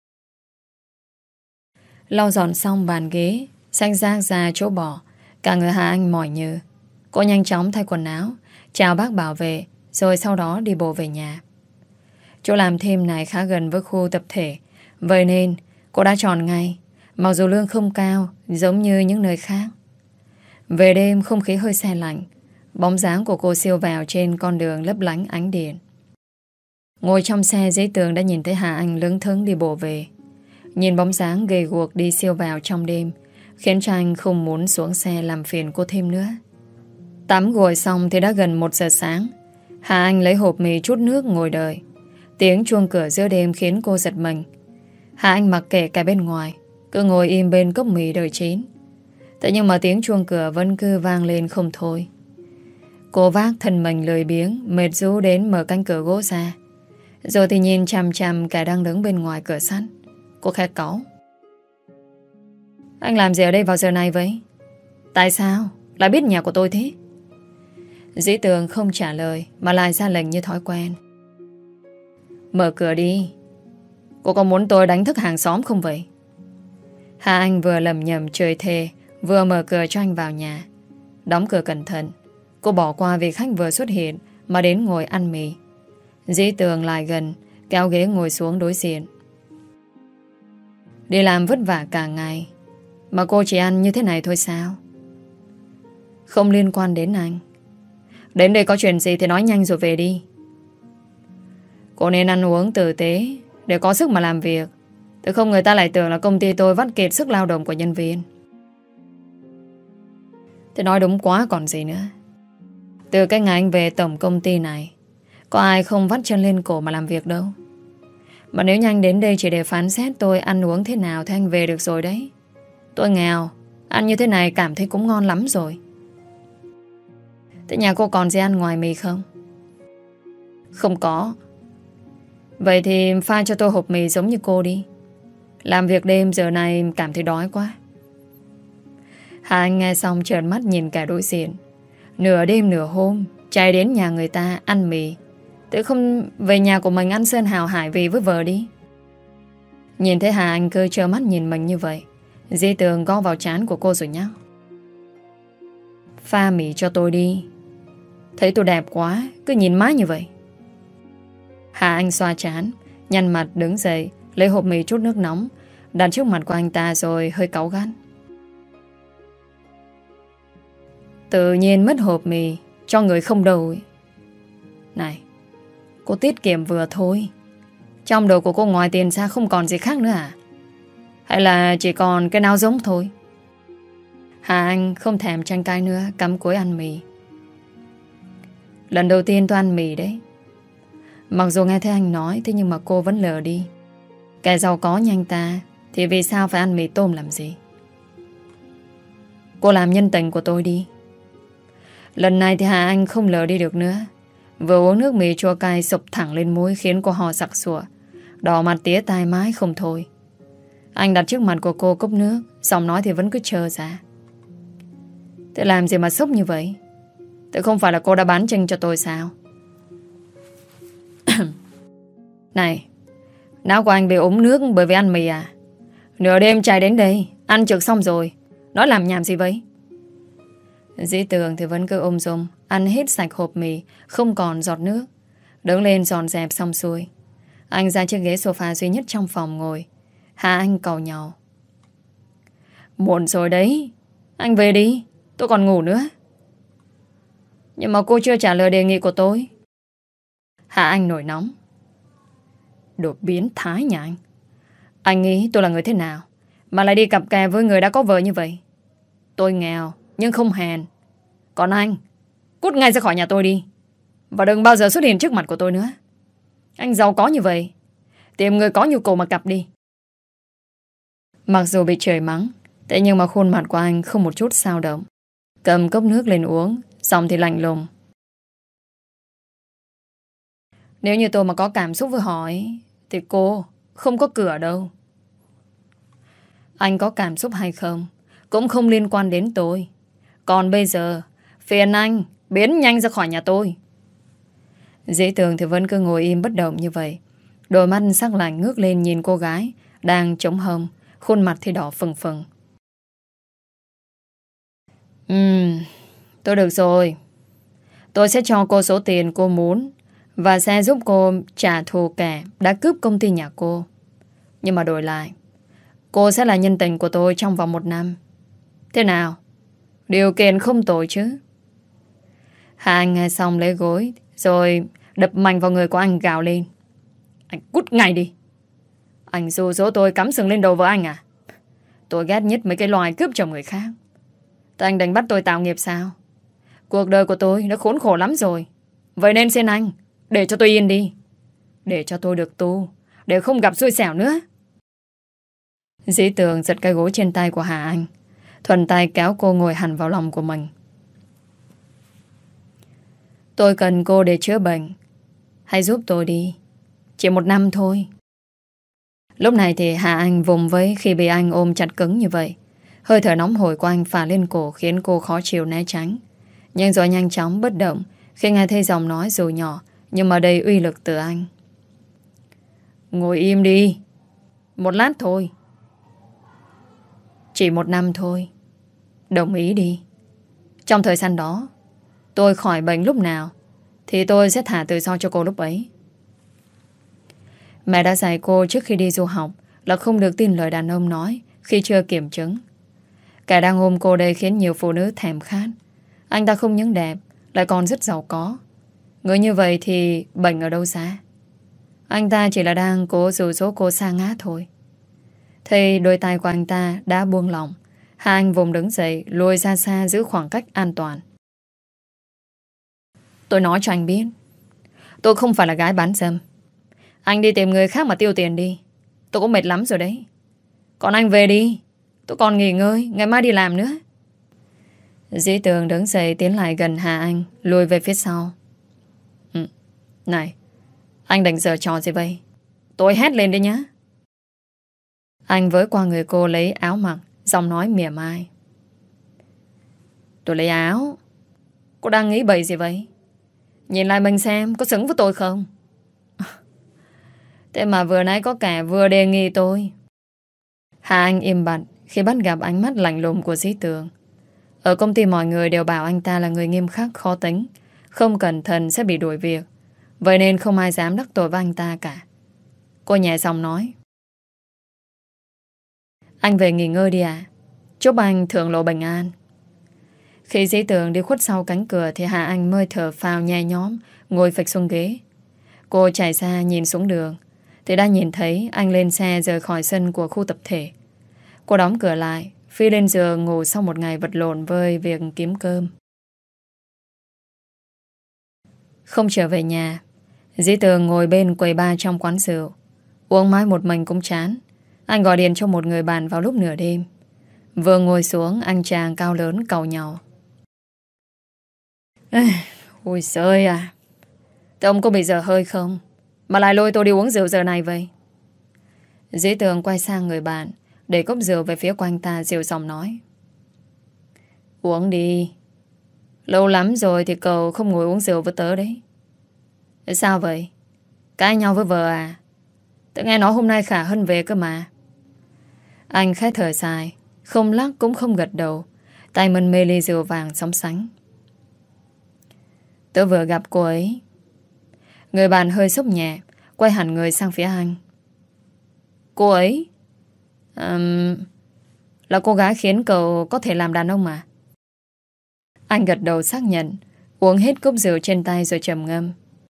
Lau dọn xong bàn ghế, xanh rác ra chỗ bỏ. Cả người Hà Anh mỏi nhừ. Cô nhanh chóng thay quần áo, chào bác bảo vệ, rồi sau đó đi bộ về nhà. Chỗ làm thêm này khá gần với khu tập thể, vậy nên cô đã chọn ngay, mặc dù lương không cao giống như những nơi khác. Về đêm không khí hơi se lạnh, bóng dáng của cô siêu vào trên con đường lấp lánh ánh điện. Ngồi trong xe, Dĩ Tường đã nhìn thấy Hà Anh lững thững đi bộ về. Nhìn bóng dáng gầy guộc đi siêu vào trong đêm khiến cho anh không muốn xuống xe làm phiền cô thêm nữa. Tắm gội xong thì đã gần một giờ sáng. Hà Anh lấy hộp mì chút nước ngồi đợi. Tiếng chuông cửa giữa đêm khiến cô giật mình. Hà Anh mặc kệ cả bên ngoài, cứ ngồi im bên cốc mì đợi chín. Thế nhưng mà tiếng chuông cửa vẫn cứ vang lên không thôi. Cô vác thân mình lười biếng, mệt rũ đến mở cánh cửa gỗ ra. Rồi thì nhìn chằm chằm kẻ đang đứng bên ngoài cửa sắt. Cô khẽ cáu. Anh làm gì ở đây vào giờ này vậy? Tại sao lại biết nhà của tôi thế? Dĩ Tường không trả lời mà lại ra lệnh như thói quen. Mở cửa đi. Cô có muốn tôi đánh thức hàng xóm không vậy? Hà Anh vừa lầm nhầm chửi thề, vừa mở cửa cho anh vào nhà. Đóng cửa cẩn thận. Cô bỏ qua vị khách vừa xuất hiện mà đến ngồi ăn mì. Dĩ Tường lại gần, kéo ghế ngồi xuống đối diện. Đi làm vất vả cả ngày mà cô chỉ ăn như thế này thôi sao? Không liên quan đến anh. Đến đây có chuyện gì thì nói nhanh rồi về đi. Cô nên ăn uống tử tế để có sức mà làm việc. Thế không người ta lại tưởng là công ty tôi vắt kiệt sức lao động của nhân viên. Thế nói đúng quá còn gì nữa. Từ cái ngày anh về tổng công ty này, có ai không vắt chân lên cổ mà làm việc đâu. Mà nếu nhanh đến đây chỉ để phán xét tôi ăn uống thế nào thì anh về được rồi đấy. Tôi nghèo, ăn như thế này cảm thấy cũng ngon lắm rồi. Thế nhà cô còn gì ăn ngoài mì không? Không có. Vậy thì pha cho tôi hộp mì giống như cô đi. Làm việc đêm giờ này cảm thấy đói quá. Hà Anh nghe xong trợn mắt nhìn cả đối diện. Nửa đêm nửa hôm chạy đến nhà người ta ăn mì, tự không về nhà của mình ăn sơn hào hải vị với vợ đi. Nhìn thấy Hà Anh cứ trơ mắt nhìn mình như vậy, Dĩ Tường gõ vào trán của cô rồi nhắc. Pha mì cho tôi đi. Thấy tôi đẹp quá, cứ nhìn mãi như vậy. Hà Anh xoa trán, nhăn mặt đứng dậy, lấy hộp mì chút nước nóng đặt trước mặt của anh ta rồi hơi cáu gắt. Tự nhiên mất hộp mì cho người không đầu ấy. Này, cô tiết kiệm vừa thôi. Trong đầu của cô ngoài tiền ra không còn gì khác nữa à? Hay là chỉ còn cái nào giống thôi? Hà Anh không thèm tranh cãi nữa, cắm cúi ăn mì. Lần đầu tiên tôi ăn mì đấy. Mặc dù nghe thấy anh nói, thế nhưng mà cô vẫn lờ đi. Kẻ giàu có như anh ta thì vì sao phải ăn mì tôm làm gì? Cô làm nhân tình của tôi đi. Lần này thì Hà Anh không lờ đi được nữa. Vừa uống nước mì chua cay sụp thẳng lên mũi, khiến cô ho sặc sụa, đỏ mặt tía tai mái không thôi. Anh đặt trước mặt của cô cốc nước, giọng nói thì vẫn cứ trơ ra. Thế làm gì mà sốc như vậy? Thế không phải là cô đã bán chênh cho tôi sao? Này, não của anh bị ốm nước bởi vì ăn mì à? Nửa đêm chạy đến đây, ăn trực xong rồi, nói làm nhảm gì vậy? Dĩ Tường thì vẫn cứ ôm rôm, ăn hết sạch hộp mì, không còn giọt nước. Đứng lên dọn dẹp xong xuôi, anh ra chiếc ghế sofa duy nhất trong phòng ngồi. Hà Anh cầu nhau. Muộn rồi đấy, anh về đi, tôi còn ngủ nữa. Nhưng mà cô chưa trả lời đề nghị của tôi. Hà Anh nổi nóng. Đồ biến thái nhà anh. Anh nghĩ tôi là người thế nào mà lại đi cặp kè với người đã có vợ như vậy? Tôi nghèo nhưng không hèn. Còn anh, cút ngay ra khỏi nhà tôi đi, và đừng bao giờ xuất hiện trước mặt của tôi nữa. Anh giàu có như vậy, tìm người có nhu cầu mà cặp đi. Mặc dù bị trời mắng, thế nhưng mà khuôn mặt của anh không một chút xao động. Cầm cốc nước lên uống, xong thì lạnh lùng. Nếu như tôi mà có cảm xúc với họ ấy, thì cô không có cửa đâu. Anh có cảm xúc hay không cũng không liên quan đến tôi. Còn bây giờ, phiền anh biến nhanh ra khỏi nhà tôi. Dĩ Tường thì vẫn cứ ngồi im bất động như vậy. Đôi mắt sắc lạnh ngước lên nhìn cô gái đang trống hông, khuôn mặt thì đỏ phừng phừng. Ừm, tôi được rồi. Tôi sẽ cho cô số tiền cô muốn và sẽ giúp cô trả thù kẻ đã cướp công ty nhà cô. Nhưng mà đổi lại, cô sẽ là nhân tình của tôi trong vòng một năm. Thế nào? Điều kiện không tồi chứ? Hà Anh nghe xong lấy gối rồi đập mạnh vào người của anh, gào lên. Anh cút ngay đi. Anh dụ dỗ tôi cắm sừng lên đầu vợ anh à? Tôi ghét nhất mấy cái loài cướp chồng người khác. Thế anh đánh bắt tôi tạo nghiệp sao? Cuộc đời của tôi đã khốn khổ lắm rồi. Vậy nên xin anh, để cho tôi yên đi. Để cho tôi được tu, để không gặp xui xẻo nữa. Dĩ Tường giật cái gối trên tay của Hà Anh, thuần tay kéo cô ngồi hẳn vào lòng của mình. Tôi cần cô để chữa bệnh. Hãy giúp tôi đi. Chỉ một năm thôi. Lúc này thì Hà Anh vùng vẫy khi bị anh ôm chặt cứng như vậy. Hơi thở nóng hổi của anh phả lên cổ khiến cô khó chịu né tránh. Nhưng rồi nhanh chóng bất động khi nghe thấy giọng nói dù nhỏ nhưng mà đầy uy lực từ anh. Ngồi im đi. Một lát thôi. Chỉ một năm thôi. Đồng ý đi. Trong thời gian đó, tôi khỏi bệnh lúc nào thì tôi sẽ thả tự do cho cô lúc ấy. Mẹ đã dạy cô trước khi đi du học là không được tin lời đàn ông nói khi chưa kiểm chứng. Kẻ đang ôm cô đây khiến nhiều phụ nữ thèm khát. Anh ta không những đẹp, lại còn rất giàu có. Người như vậy thì bệnh ở đâu ra? Anh ta chỉ là đang cố dụ dỗ cô sa ngã thôi. Thì đôi tay của anh ta đã buông lỏng. Hà Anh vùng đứng dậy, lùi ra xa giữ khoảng cách an toàn. Tôi nói cho anh biết, tôi không phải là gái bán dâm. Anh đi tìm người khác mà tiêu tiền đi. Tôi cũng mệt lắm rồi đấy. Còn anh về đi, tôi còn nghỉ ngơi, ngày mai đi làm nữa. Dĩ Tường đứng dậy tiến lại gần Hà Anh, lùi về phía sau. Ừ. Này, anh định giở trò gì vậy? Tôi hét lên đi nhá. Anh với qua người cô lấy áo mặc, giọng nói mỉa mai. Tôi lấy áo? Cô đang nghĩ bậy gì vậy? Nhìn lại mình xem có xứng với tôi không? Thế mà vừa nãy có kẻ vừa đề nghị tôi. Hà Anh im bặt khi bắt gặp ánh mắt lạnh lùng của Dĩ Tường. Ở công ty mọi người đều bảo anh ta là người nghiêm khắc, khó tính, không cẩn thận sẽ bị đuổi việc. Vậy nên không ai dám đắc tội với anh ta cả. Cô nhẹ giọng nói. Anh về nghỉ ngơi đi à? Chúc anh thượng lộ bình an. Khi Dĩ Tường đi khuất sau cánh cửa thì Hà Anh mới thở phào nhẹ nhõm, ngồi phịch xuống ghế. Cô chạy ra nhìn xuống đường thì đã nhìn thấy anh lên xe rời khỏi sân của khu tập thể. Cô đóng cửa lại, phi lên giường ngủ sau một ngày vật lộn với việc kiếm cơm. Không trở về nhà, Dĩ Tường ngồi bên quầy bar trong quán rượu. Uống mãi một mình cũng chán. Anh gọi điện cho một người bạn vào lúc nửa đêm. Vừa ngồi xuống, anh chàng cao lớn càu nhàu: Ôi giời à, thế ông có bị dở hơi không mà lại lôi tôi đi uống rượu giờ này vậy? Dĩ Tường quay sang người bạn, để cốc rượu về phía của anh ta, dịu giọng nói: Uống đi. Lâu lắm rồi thì cậu không ngồi uống rượu với tớ đấy. Sao vậy? Cãi nhau với vợ à? Tớ nghe nói hôm nay Khả Hân về cơ mà. Anh khẽ thở dài, không lắc cũng không gật đầu, tay mân mê ly rượu vàng sóng sánh. Tớ vừa gặp cô ấy. Người bạn hơi sốc nhẹ, quay hẳn người sang phía anh. Cô ấy? Um, là cô gái khiến cậu có thể làm đàn ông mà. Anh gật đầu xác nhận, uống hết cốc rượu trên tay rồi trầm ngâm.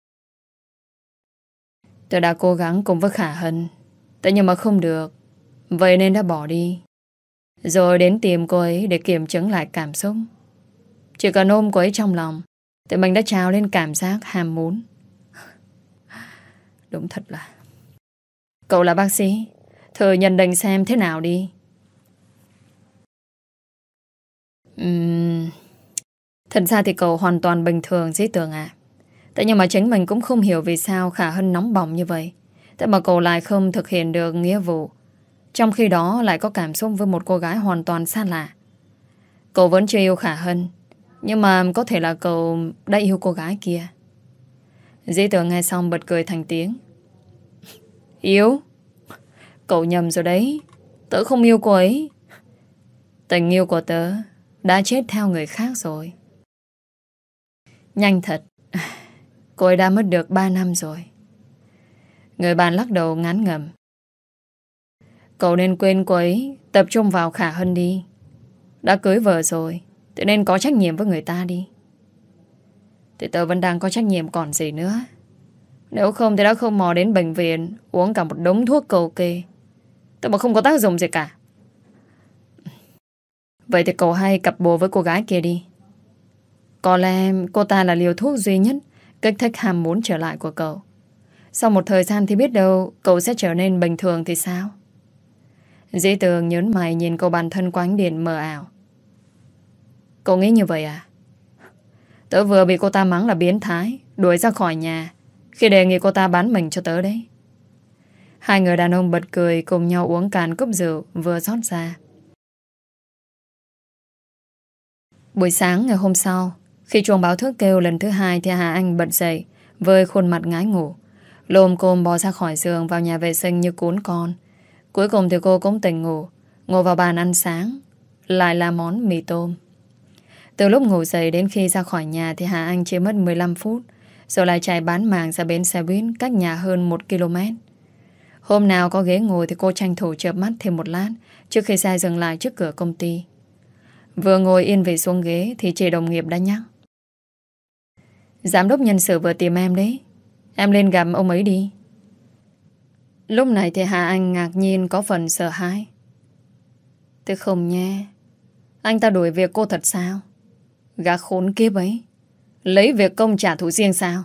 Tôi đã cố gắng cùng với Khả Hân, thế nhưng mà không được, vậy nên đã bỏ đi. Rồi đến tìm cô ấy để kiểm chứng lại cảm xúc. Chỉ cần ôm cô ấy trong lòng thì mình đã trào lên cảm giác ham muốn. Đúng thật là... Cậu là bác sĩ, thử nhận định xem thế nào đi. uhm... Thật ra thì cậu hoàn toàn bình thường, Dĩ Tường à. Tại nhưng mà chính mình cũng không hiểu vì sao Khả Hân nóng bỏng như vậy. Tại mà cậu lại không thực hiện được nghĩa vụ, trong khi đó lại có cảm xúc với một cô gái hoàn toàn xa lạ. Cậu vẫn chưa yêu Khả Hân, nhưng mà có thể là cậu đã yêu cô gái kia. Dĩ Tường nghe xong bật cười thành tiếng. Yêu? Cậu nhầm rồi đấy. Tớ không yêu cô ấy. Tình yêu của tớ đã chết theo người khác rồi. Nhanh thật. Cô ấy đã mất được ba năm rồi. Người bạn lắc đầu ngán ngẩm. Cậu nên quên cô ấy, tập trung vào Khả Hân đi. Đã cưới vợ rồi thì nên có trách nhiệm với người ta đi. Thì tớ vẫn đang có trách nhiệm còn gì nữa. Nếu không thì đã không mò đến bệnh viện uống cả một đống thuốc cầu kê, tớ mà không có tác dụng gì cả. Vậy thì cậu hãy cặp bồ với cô gái kia đi. Có lẽ cô ta là liều thuốc duy nhất kích thích ham muốn trở lại của cậu. Sau một thời gian thì biết đâu cậu sẽ trở nên bình thường thì sao? Dĩ Tường nhớn mày nhìn cậu bạn thân của ánh điện mờ ảo. Cậu nghĩ như vậy à? Tớ vừa bị cô ta mắng là biến thái, đuổi ra khỏi nhà khi đề nghị cô ta bán mình cho tớ đấy. Hai người đàn ông bật cười, cùng nhau uống cạn cốc rượu vừa rót ra. Buổi sáng ngày hôm sau, khi chuông báo thức kêu lần thứ hai thì Hà Anh bật dậy với khuôn mặt ngái ngủ, lồm cồm bò ra khỏi giường vào nhà vệ sinh như cún con. Cuối cùng thì cô cũng tỉnh ngủ, ngồi vào bàn ăn sáng, lại là món mì tôm. Từ lúc ngủ dậy đến khi ra khỏi nhà thì Hà Anh chỉ mất mười lăm phút, rồi lại chạy bán màng ra bến xe buýt cách nhà hơn một ki lô mét. Hôm nào có ghế ngồi thì cô tranh thủ chợp mắt thêm một lát trước khi xe dừng lại trước cửa công ty. Vừa ngồi yên vị xuống ghế thì chị đồng nghiệp đã nhắc. Giám đốc nhân sự vừa tìm em đấy, em lên gặp ông ấy đi. Lúc này thì Hà Anh ngạc nhiên có phần sợ hãi. Thế không nha, anh ta đuổi việc cô thật sao? Gã khốn kiếp ấy lấy việc công trả thù riêng sao?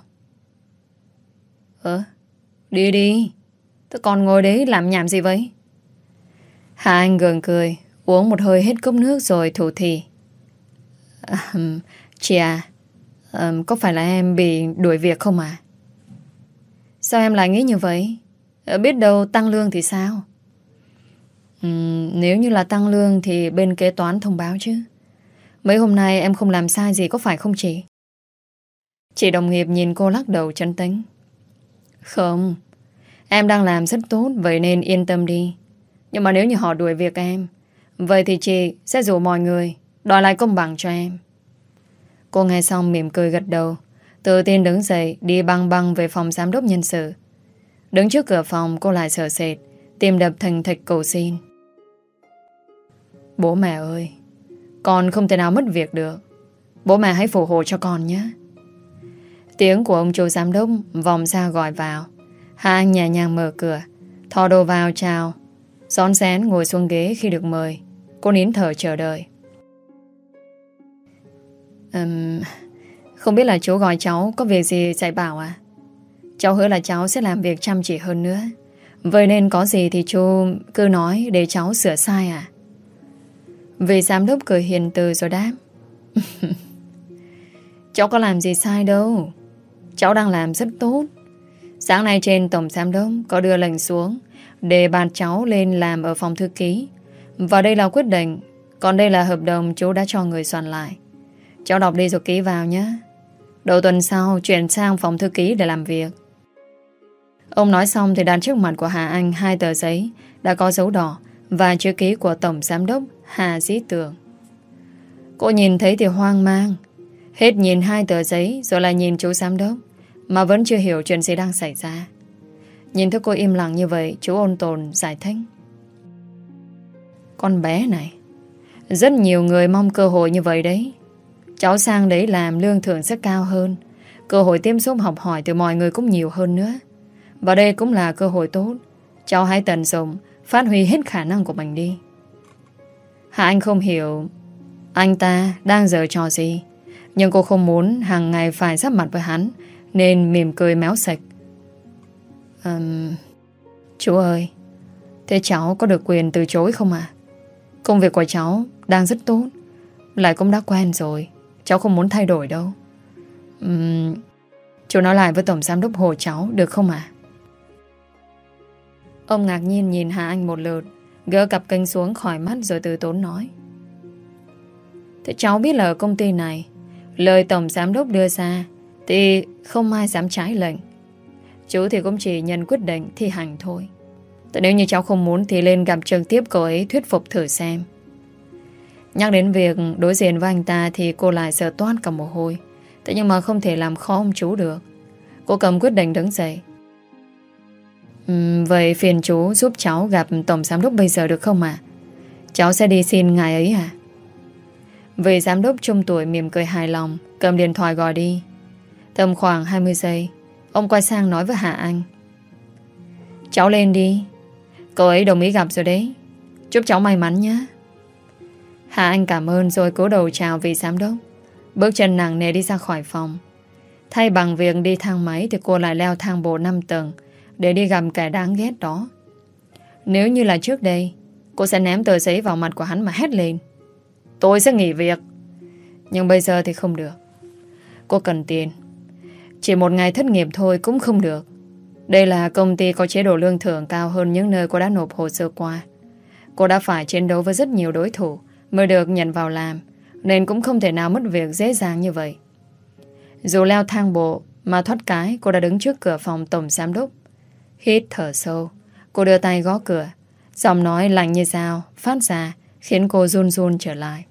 Ờ, đi đi, tôi còn ngồi đấy làm nhảm gì vậy? Hà Anh gượng cười, uống một hơi hết cốc nước rồi thủ thỉ. À, chị à, à, có phải là em bị đuổi việc không à? Sao em lại nghĩ như vậy? Biết đâu tăng lương thì sao? uhm, Nếu như là tăng lương thì bên kế toán thông báo chứ. Mấy hôm nay em không làm sai gì có phải không chị? Chị đồng nghiệp nhìn cô lắc đầu trấn tĩnh. Không, em đang làm rất tốt, vậy nên yên tâm đi. Nhưng mà nếu như họ đuổi việc em, vậy thì chị sẽ rủ mọi người đòi lại công bằng cho em. Cô nghe xong mỉm cười gật đầu, tự tin đứng dậy đi băng băng về phòng giám đốc nhân sự. Đứng trước cửa phòng cô lại sợ sệt, tim đập thình thịch cầu xin. Bố mẹ ơi, con không thể nào mất việc được. Bố mẹ hãy phù hộ cho con nhé. Tiếng của ông chủ giám đốc vòng ra gọi vào. Hà Anh nhẹ nhàng mở cửa, thò đồ vào chào, rón rén ngồi xuống ghế khi được mời. Cô nín thở chờ đợi. um, Không biết là chú gọi cháu có việc gì dạy bảo à? Cháu hứa là cháu sẽ làm việc chăm chỉ hơn nữa. Vậy nên có gì thì chú cứ nói để cháu sửa sai à? Vị giám đốc cười hiền từ rồi đáp. Cháu có làm gì sai đâu. Cháu đang làm rất tốt. Sáng nay trên tổng giám đốc có đưa lệnh xuống để bàn cháu lên làm ở phòng thư ký. Và đây là quyết định. Còn đây là hợp đồng chú đã cho người soạn lại. Cháu đọc đi rồi ký vào nhé. Đầu tuần sau chuyển sang phòng thư ký để làm việc. Ông nói xong thì đặt trước mặt của Hà Anh hai tờ giấy đã có dấu đỏ và chữ ký của tổng giám đốc Hà Dĩ Tường. Cô nhìn thấy thì hoang mang. Hết nhìn hai tờ giấy rồi lại nhìn chú giám đốc mà vẫn chưa hiểu chuyện gì đang xảy ra. Nhìn thấy cô im lặng như vậy, chú ôn tồn giải thích. Con bé này, rất nhiều người mong cơ hội như vậy đấy. Cháu sang đấy làm lương thưởng sẽ cao hơn, cơ hội tiếp xúc học hỏi từ mọi người cũng nhiều hơn nữa. Và đây cũng là cơ hội tốt. Cháu hãy tận dụng, phát huy hết khả năng của mình đi. Hà Anh không hiểu anh ta đang giở trò gì, nhưng cô không muốn hàng ngày phải giáp mặt với hắn, nên mỉm cười méo sạch. um, Chú ơi, thế cháu có được quyền từ chối không ạ? À? Công việc của cháu đang rất tốt, lại cũng đã quen rồi. Cháu không muốn thay đổi đâu. um, Chú nói lại với tổng giám đốc Hồ cháu được không ạ? À? Ông ngạc nhiên nhìn Hà Anh một lượt, gỡ cặp kênh xuống khỏi mắt rồi từ tốn nói. Thế cháu biết là ở công ty này, lời tổng giám đốc đưa ra thì không ai dám trái lệnh. Chú thì cũng chỉ nhận quyết định thi hành thôi. Thế nếu như cháu không muốn thì lên gặp trực tiếp cô ấy thuyết phục thử xem. Nhắc đến việc đối diện với anh ta thì cô lại sợ toát cả mồ hôi. Thế nhưng mà không thể làm khó ông chú được. Cô cầm quyết định đứng dậy. uhm, Vậy phiền chú giúp cháu gặp tổng giám đốc bây giờ được không ạ? À? Cháu sẽ đi xin ngài ấy à? Vị giám đốc trung tuổi mỉm cười hài lòng, cầm điện thoại gọi đi. Tầm khoảng hai mươi giây, ông quay sang nói với Hà Anh. Cháu lên đi. Cậu ấy đồng ý gặp rồi đấy. Chúc cháu may mắn nhé. Hà Anh cảm ơn rồi cúi đầu chào vị giám đốc, bước chân nặng nề đi ra khỏi phòng. Thay bằng việc đi thang máy thì cô lại leo thang bộ năm tầng để đi gặp kẻ đáng ghét đó. Nếu như là trước đây, cô sẽ ném tờ giấy vào mặt của hắn mà hét lên: Tôi sẽ nghỉ việc. Nhưng bây giờ thì không được. Cô cần tiền. Chỉ một ngày thất nghiệp thôi cũng không được. Đây là công ty có chế độ lương thưởng cao hơn những nơi cô đã nộp hồ sơ qua. Cô đã phải chiến đấu với rất nhiều đối thủ mới được nhận vào làm, nên cũng không thể nào mất việc dễ dàng như vậy. Dù leo thang bộ mà thoát cái, cô đã đứng trước cửa phòng tổng giám đốc. Hít thở sâu, cô đưa tay gõ cửa. Giọng nói lạnh như dao phát ra khiến cô run run trở lại.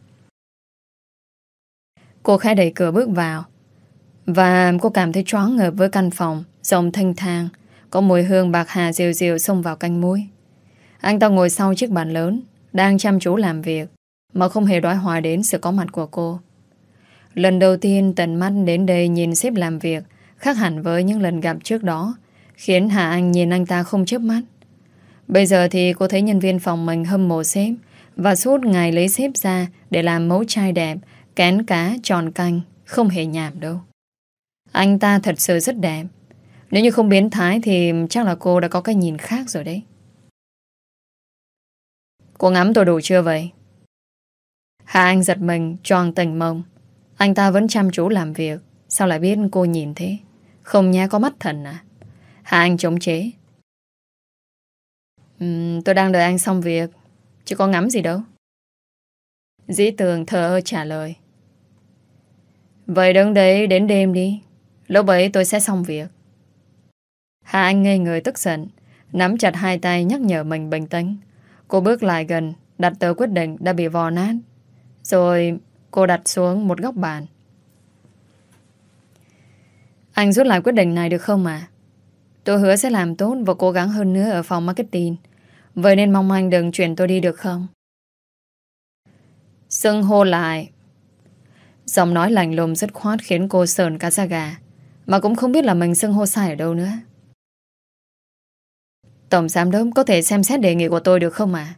Cô khẽ đẩy cửa bước vào, và cô cảm thấy choáng ngợp với căn phòng rộng thanh thang, có mùi hương bạc hà dịu dịu xông vào cánh mũi. Anh ta ngồi sau chiếc bàn lớn, đang chăm chú làm việc, mà không hề đói hoài đến sự có mặt của cô. Lần đầu tiên tận mắt đến đây nhìn sếp làm việc, khác hẳn với những lần gặp trước đó, khiến Hà Anh nhìn anh ta không chớp mắt. Bây giờ thì cô thấy nhân viên phòng mình hâm mộ sếp, và suốt ngày lấy sếp ra để làm mẫu trai đẹp, kén cá, tròn canh, không hề nhảm đâu. Anh ta thật sự rất đẹp. Nếu như không biến thái thì chắc là cô đã có cái nhìn khác rồi đấy. Cô ngắm tôi đủ chưa vậy? Hà Anh giật mình, choàng tỉnh mông. Anh ta vẫn chăm chú làm việc, sao lại biết cô nhìn thế? Không nhá, có mắt thần à? Hà Anh chống chế. uhm, Tôi đang đợi anh xong việc, chứ có ngắm gì đâu. Dĩ Tường thờ ơ trả lời. Vậy đứng đấy đến đêm đi, lúc ấy tôi sẽ xong việc. Hà Anh ngây người tức giận, nắm chặt hai tay nhắc nhở mình bình tĩnh. Cô bước lại gần, đặt tờ quyết định đã bị vò nát, rồi cô đặt xuống một góc bàn. Anh rút lại quyết định này được không ạ? À? Tôi hứa sẽ làm tốt và cố gắng hơn nữa ở phòng marketing. Vậy nên mong anh đừng chuyển tôi đi được không? Xưng hô lại. Giọng nói lạnh lùng dứt khoát khiến cô sờn cả da gà, mà cũng không biết là mình xưng hô sai ở đâu nữa. Tổng giám đốc có thể xem xét đề nghị của tôi được không ạ?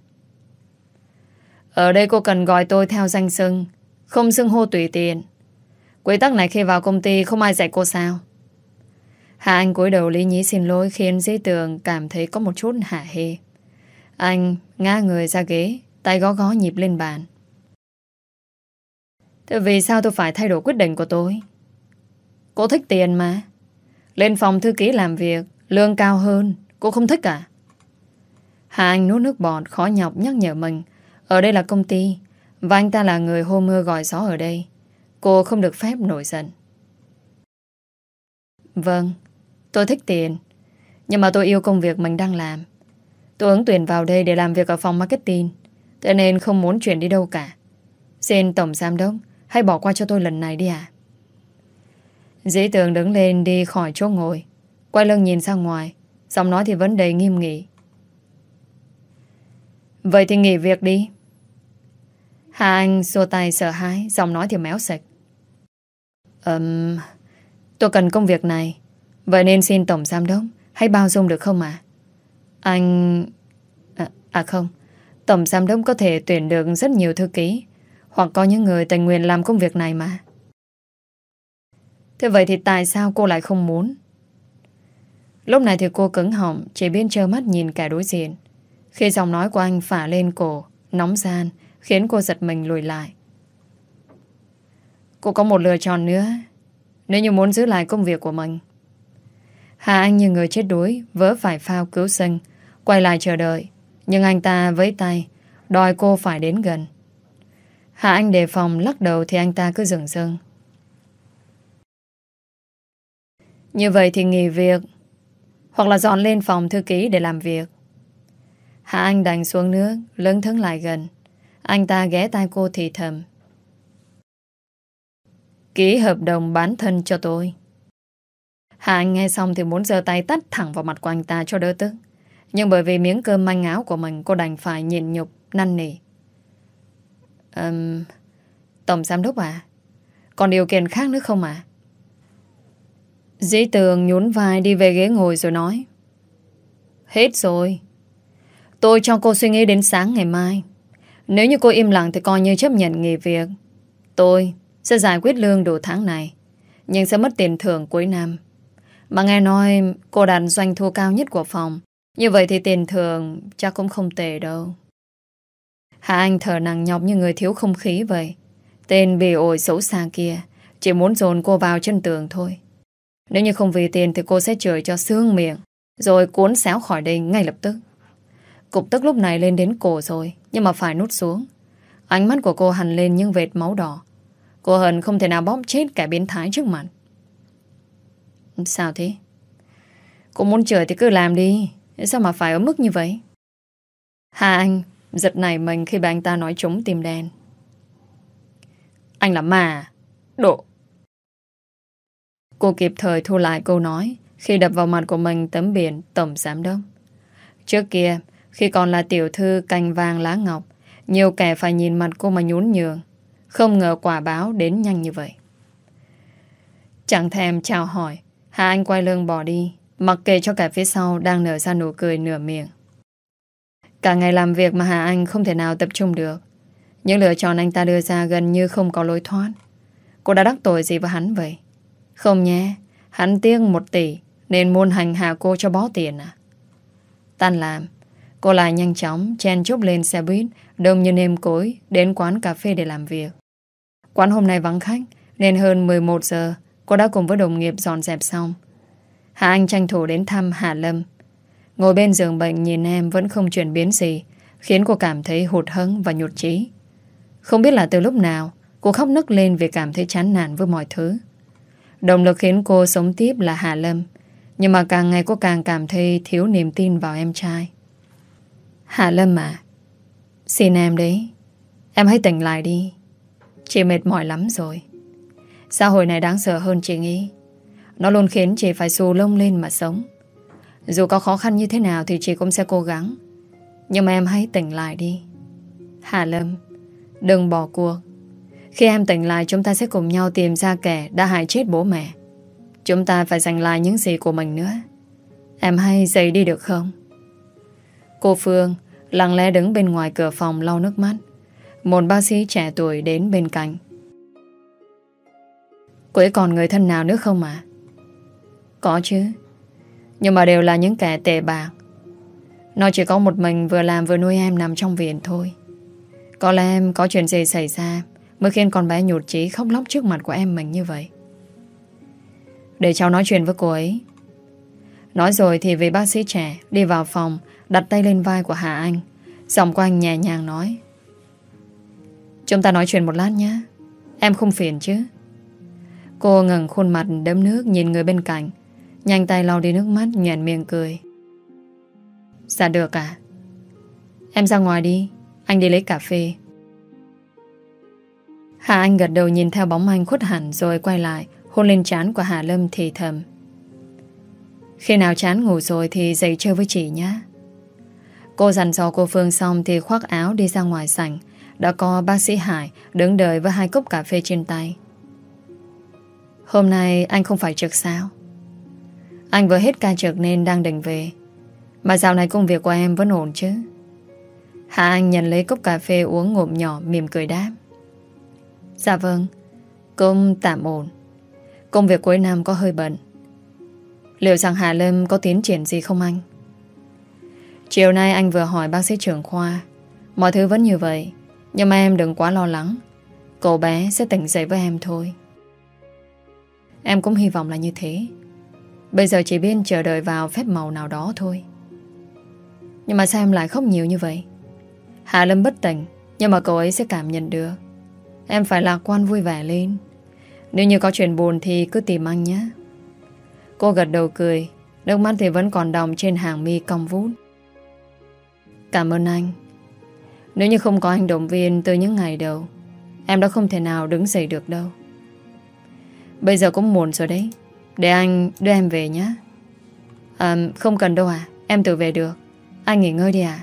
Ở đây cô cần gọi tôi theo danh xưng, không xưng hô tùy tiện. Quy tắc này khi vào công ty không ai dạy cô sao? Hà Anh cúi đầu lý nhí xin lỗi, khiến Dĩ Tường cảm thấy có một chút hả hê. Anh ngã người ra ghế, tay gõ gõ nhịp lên bàn. Thế vì sao tôi phải thay đổi quyết định của tôi? Cô thích tiền mà. Lên phòng thư ký làm việc, lương cao hơn, cô không thích à? Hà Anh nuốt nước bọt, khó nhọc nhắc nhở mình. Ở đây là công ty, và anh ta là người hô mưa gọi gió ở đây. Cô không được phép nổi giận. Vâng, tôi thích tiền, nhưng mà tôi yêu công việc mình đang làm. Tôi ứng tuyển vào đây để làm việc ở phòng marketing, thế nên không muốn chuyển đi đâu cả. Xin tổng giám đốc hãy bỏ qua cho tôi lần này đi ạ. Dĩ Tường đứng lên đi khỏi chỗ ngồi, quay lưng nhìn ra ngoài, giọng nói thì vẫn đầy nghiêm nghị. Vậy thì nghỉ việc đi. Hà Anh xua tay sợ hãi, giọng nói thì méo sạch. Ừm, tôi cần công việc này, vậy nên xin tổng giám đốc hãy bao dung được không ạ? Anh... À, à không, tổng giám đốc có thể tuyển được rất nhiều thư ký, hoặc có những người tình nguyện làm công việc này mà. Thế vậy thì tại sao cô lại không muốn? Lúc này thì cô cứng họng, chỉ biết trơ mắt nhìn kẻ đối diện. Khi giọng nói của anh phả lên cổ, nóng gian, khiến cô giật mình lùi lại. Cô có một lựa chọn nữa, nếu như muốn giữ lại công việc của mình. Hà Anh như người chết đuối, vớ phải phao cứu sinh, quay lại chờ đợi. Nhưng anh ta vẫy tay, đòi cô phải đến gần. Hà Anh đề phòng lắc đầu thì anh ta cứ dừng dưng. Như vậy thì nghỉ việc, hoặc là dọn lên phòng thư ký để làm việc. Hà Anh đành xuống nước, lững thững lại gần. Anh ta ghé tai cô thì thầm. Ký hợp đồng bán thân cho tôi. Hà Anh nghe xong thì muốn giơ tay tát thẳng vào mặt của anh ta cho đỡ tức. Nhưng bởi vì miếng cơm manh áo của mình, cô đành phải nhịn nhục, năn nỉ. um, Tổng giám đốc à, còn điều kiện khác nữa không à? Dĩ Tường nhún vai đi về ghế ngồi rồi nói. Hết rồi. Tôi cho cô suy nghĩ đến sáng ngày mai. Nếu như cô im lặng thì coi như chấp nhận nghỉ việc. Tôi sẽ giải quyết lương đủ tháng này, nhưng sẽ mất tiền thưởng cuối năm. Mà nghe nói cô đạt doanh thu cao nhất của phòng, như vậy thì tiền thưởng chắc cũng không tệ đâu. Hà Anh thở nặng nhọc như người thiếu không khí vậy. Tên bỉ ổi xấu xa kia chỉ muốn dồn cô vào chân tường thôi. Nếu như không vì tiền thì cô sẽ chửi cho sương miệng, rồi cuốn xéo khỏi đây ngay lập tức. Cục tức lúc này lên đến cổ rồi, nhưng mà phải nút xuống. Ánh mắt của cô hằn lên những vệt máu đỏ. Cô hận không thể nào bóp chết kẻ biến thái trước mặt. Sao thế? Cô muốn chửi thì cứ làm đi, sao mà phải ở mức như vậy? Hà Anh giật nảy mình khi bà anh ta nói trúng tim đen. Anh là ma độ. Cô kịp thời thu lại câu nói khi đập vào mặt của mình tấm biển tổng giám đốc. Trước kia, khi còn là tiểu thư cành vàng lá ngọc, nhiều kẻ phải nhìn mặt cô mà nhún nhường. Không ngờ quả báo đến nhanh như vậy. Chẳng thèm chào hỏi, Hà Anh quay lưng bỏ đi, mặc kệ cho cả phía sau đang nở ra nụ cười nửa miệng. Cả ngày làm việc mà Hà Anh không thể nào tập trung được. Những lựa chọn anh ta đưa ra gần như không có lối thoát. Cô đã đắc tội gì với hắn vậy? Không nhé, hắn tiếc một tỷ nên muốn hành hạ cô cho bó tiền à? Tan làm, cô lại nhanh chóng chen chúc lên xe buýt đông như nêm cối đến quán cà phê để làm việc. Quán hôm nay vắng khách nên hơn mười một giờ cô đã cùng với đồng nghiệp dọn dẹp xong. Hà Anh tranh thủ đến thăm Hà Lâm. Ngồi bên giường bệnh nhìn em vẫn không chuyển biến gì, khiến cô cảm thấy hụt hẫng và nhụt chí. Không biết là từ lúc nào cô khóc nức lên vì cảm thấy chán nản với mọi thứ. Động lực khiến cô sống tiếp là Hà Lâm, nhưng mà càng ngày cô càng cảm thấy thiếu niềm tin vào em trai. Hà Lâm à, xin em đấy, em hãy tỉnh lại đi. Chị mệt mỏi lắm rồi. Xã hội này đáng sợ hơn chị nghĩ. Nó luôn khiến chị phải xù lông lên mà sống. Dù có khó khăn như thế nào thì chị cũng sẽ cố gắng. Nhưng mà em hãy tỉnh lại đi. Hà Lâm, đừng bỏ cuộc. Khi em tỉnh lại, chúng ta sẽ cùng nhau tìm ra kẻ đã hại chết bố mẹ. Chúng ta phải giành lại những gì của mình nữa. Em hay dậy đi được không? Cô Phương lặng lẽ đứng bên ngoài cửa phòng lau nước mắt. Một bác sĩ trẻ tuổi đến bên cạnh. Cô ấy còn người thân nào nữa không ạ? Có chứ, nhưng mà đều là những kẻ tệ bạc. Nó chỉ có một mình vừa làm vừa nuôi em nằm trong viện thôi. Có lẽ em có chuyện gì xảy ra mới khiến con bé nhụt chí khóc lóc trước mặt của em mình như vậy. Để cháu nói chuyện với cô ấy. Nói rồi thì vị bác sĩ trẻ đi vào phòng, đặt tay lên vai của Hà Anh. Giọng của anh nhẹ nhàng nói: Chúng ta nói chuyện một lát nhé. Em không phiền chứ? Cô ngẩng khuôn mặt đẫm nước nhìn người bên cạnh, nhanh tay lau đi nước mắt, nhoẻn miệng cười. Dạ được à? Em ra ngoài đi, anh đi lấy cà phê. Hà Anh gật đầu nhìn theo bóng anh khuất hẳn, rồi quay lại hôn lên trán của Hà Lâm thì thầm: Khi nào chán ngủ rồi thì dậy chơi với chị nhé. Cô dặn dò cô Phương xong thì khoác áo đi ra ngoài sảnh. Đã có bác sĩ Hải đứng đợi với hai cốc cà phê trên tay. Hôm nay anh không phải trực sao? Anh vừa hết ca trực nên đang định về. Mà dạo này công việc của em vẫn ổn chứ? Hà Anh nhận lấy cốc cà phê uống ngụm nhỏ, mỉm cười đáp: Dạ vâng, cũng tạm ổn. Công việc cuối năm có hơi bận. Liệu rằng Hà Lâm có tiến triển gì không anh? Chiều nay anh vừa hỏi bác sĩ trưởng khoa. Mọi thứ vẫn như vậy, nhưng mà em đừng quá lo lắng. Cậu bé sẽ tỉnh dậy với em thôi. Em cũng hy vọng là như thế. Bây giờ chỉ biết chờ đợi vào phép màu nào đó thôi. Nhưng mà sao em lại khóc nhiều như vậy? Hà Lâm bất tỉnh, nhưng mà cậu ấy sẽ cảm nhận được. Em phải lạc quan vui vẻ lên. Nếu như có chuyện buồn thì cứ tìm anh nhé. Cô gật đầu cười, nước mắt thì vẫn còn đọng trên hàng mi cong vút. Cảm ơn anh. Nếu như không có anh động viên từ những ngày đầu, em đã không thể nào đứng dậy được đâu. Bây giờ cũng muộn rồi đấy, để anh đưa em về nhé. À, không cần đâu à, em tự về được. Anh nghỉ ngơi đi à?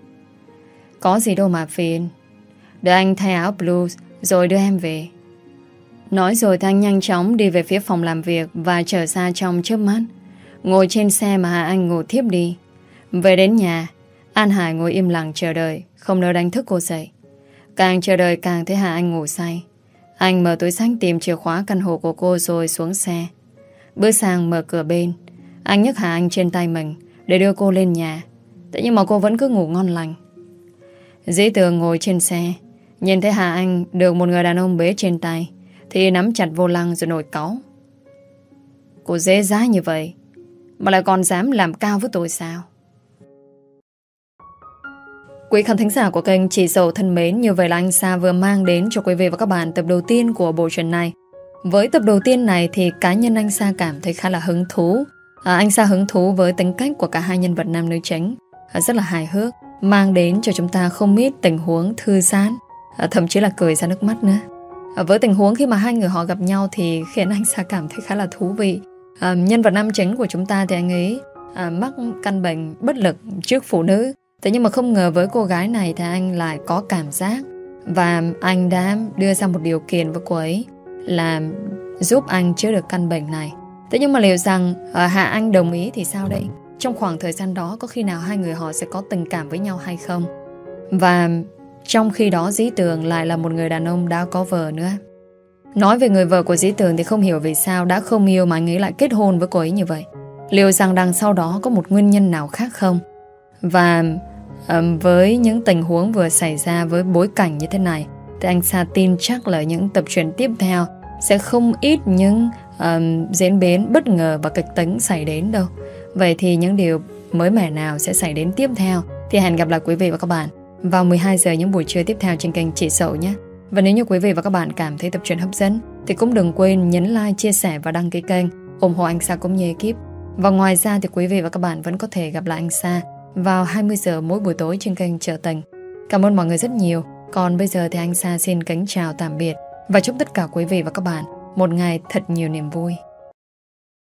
Có gì đâu mà phiền. Để anh thay áo blues rồi đưa em về. Nói rồi thì anh nhanh chóng đi về phía phòng làm việc và trở ra trong chớp mắt. Ngồi trên xe mà Hà Anh ngủ thiếp đi. Về đến nhà, An Hải ngồi im lặng chờ đợi, không nỡ đánh thức cô dậy. Càng chờ đợi càng thấy Hà Anh ngủ say. Anh mở túi xách tìm chìa khóa căn hộ của cô rồi xuống xe. Bước sang mở cửa bên, anh nhấc Hà Anh trên tay mình để đưa cô lên nhà. Thế nhưng mà cô vẫn cứ ngủ ngon lành. Dĩ Tường ngồi trên xe, nhìn thấy Hà Anh được một người đàn ông bế trên tay thì nắm chặt vô lăng rồi nổi cáu. Cô dễ dãi như vậy mà lại còn dám làm cao với tôi sao? Quý khán thính giả của kênh Chị Dậu thân mến, như vậy là anh Sa vừa mang đến cho quý vị và các bạn tập đầu tiên của bộ truyện này. Với tập đầu tiên này thì cá nhân anh Sa cảm thấy khá là hứng thú. à, Anh Sa hứng thú với tính cách của cả hai nhân vật nam nữ chính, à, rất là hài hước, mang đến cho chúng ta không ít tình huống thư giãn, à, thậm chí là cười ra nước mắt nữa. à, Với tình huống khi mà hai người họ gặp nhau thì khiến anh Sa cảm thấy khá là thú vị. à, Nhân vật nam chính của chúng ta thì anh ấy à, mắc căn bệnh bất lực trước phụ nữ. Thế nhưng mà không ngờ với cô gái này thì anh lại có cảm giác, và anh đã đưa ra một điều kiện với cô ấy là giúp anh chữa được căn bệnh này. Thế nhưng mà liệu rằng Hạ Anh đồng ý thì sao đây? Trong khoảng thời gian đó có khi nào hai người họ sẽ có tình cảm với nhau hay không? Và trong khi đó Dĩ Tường lại là một người đàn ông đã có vợ nữa. Nói về người vợ của Dĩ Tường thì không hiểu vì sao đã không yêu mà anh ấy lại kết hôn với cô ấy như vậy. Liệu rằng đằng sau đó có một nguyên nhân nào khác không? Và um, với những tình huống vừa xảy ra với bối cảnh như thế này thì anh Sa tin chắc là những tập truyện tiếp theo sẽ không ít những um, diễn biến bất ngờ và kịch tính xảy đến đâu. Vậy thì những điều mới mẻ nào sẽ xảy đến tiếp theo thì hẹn gặp lại quý vị và các bạn vào mười hai giờ những buổi trưa tiếp theo trên kênh Chị Dậu nhé. Và nếu như quý vị và các bạn cảm thấy tập truyện hấp dẫn thì cũng đừng quên nhấn like, chia sẻ và đăng ký kênh ủng hộ anh Sa cũng như ekip. Và ngoài ra thì quý vị và các bạn vẫn có thể gặp lại anh Sa vào hai mươi giờ mỗi buổi tối trên kênh Chợ Tình. Cảm ơn mọi người rất nhiều. Còn bây giờ thì anh Sa xin kính chào tạm biệt và chúc tất cả quý vị và các bạn một ngày thật nhiều niềm vui.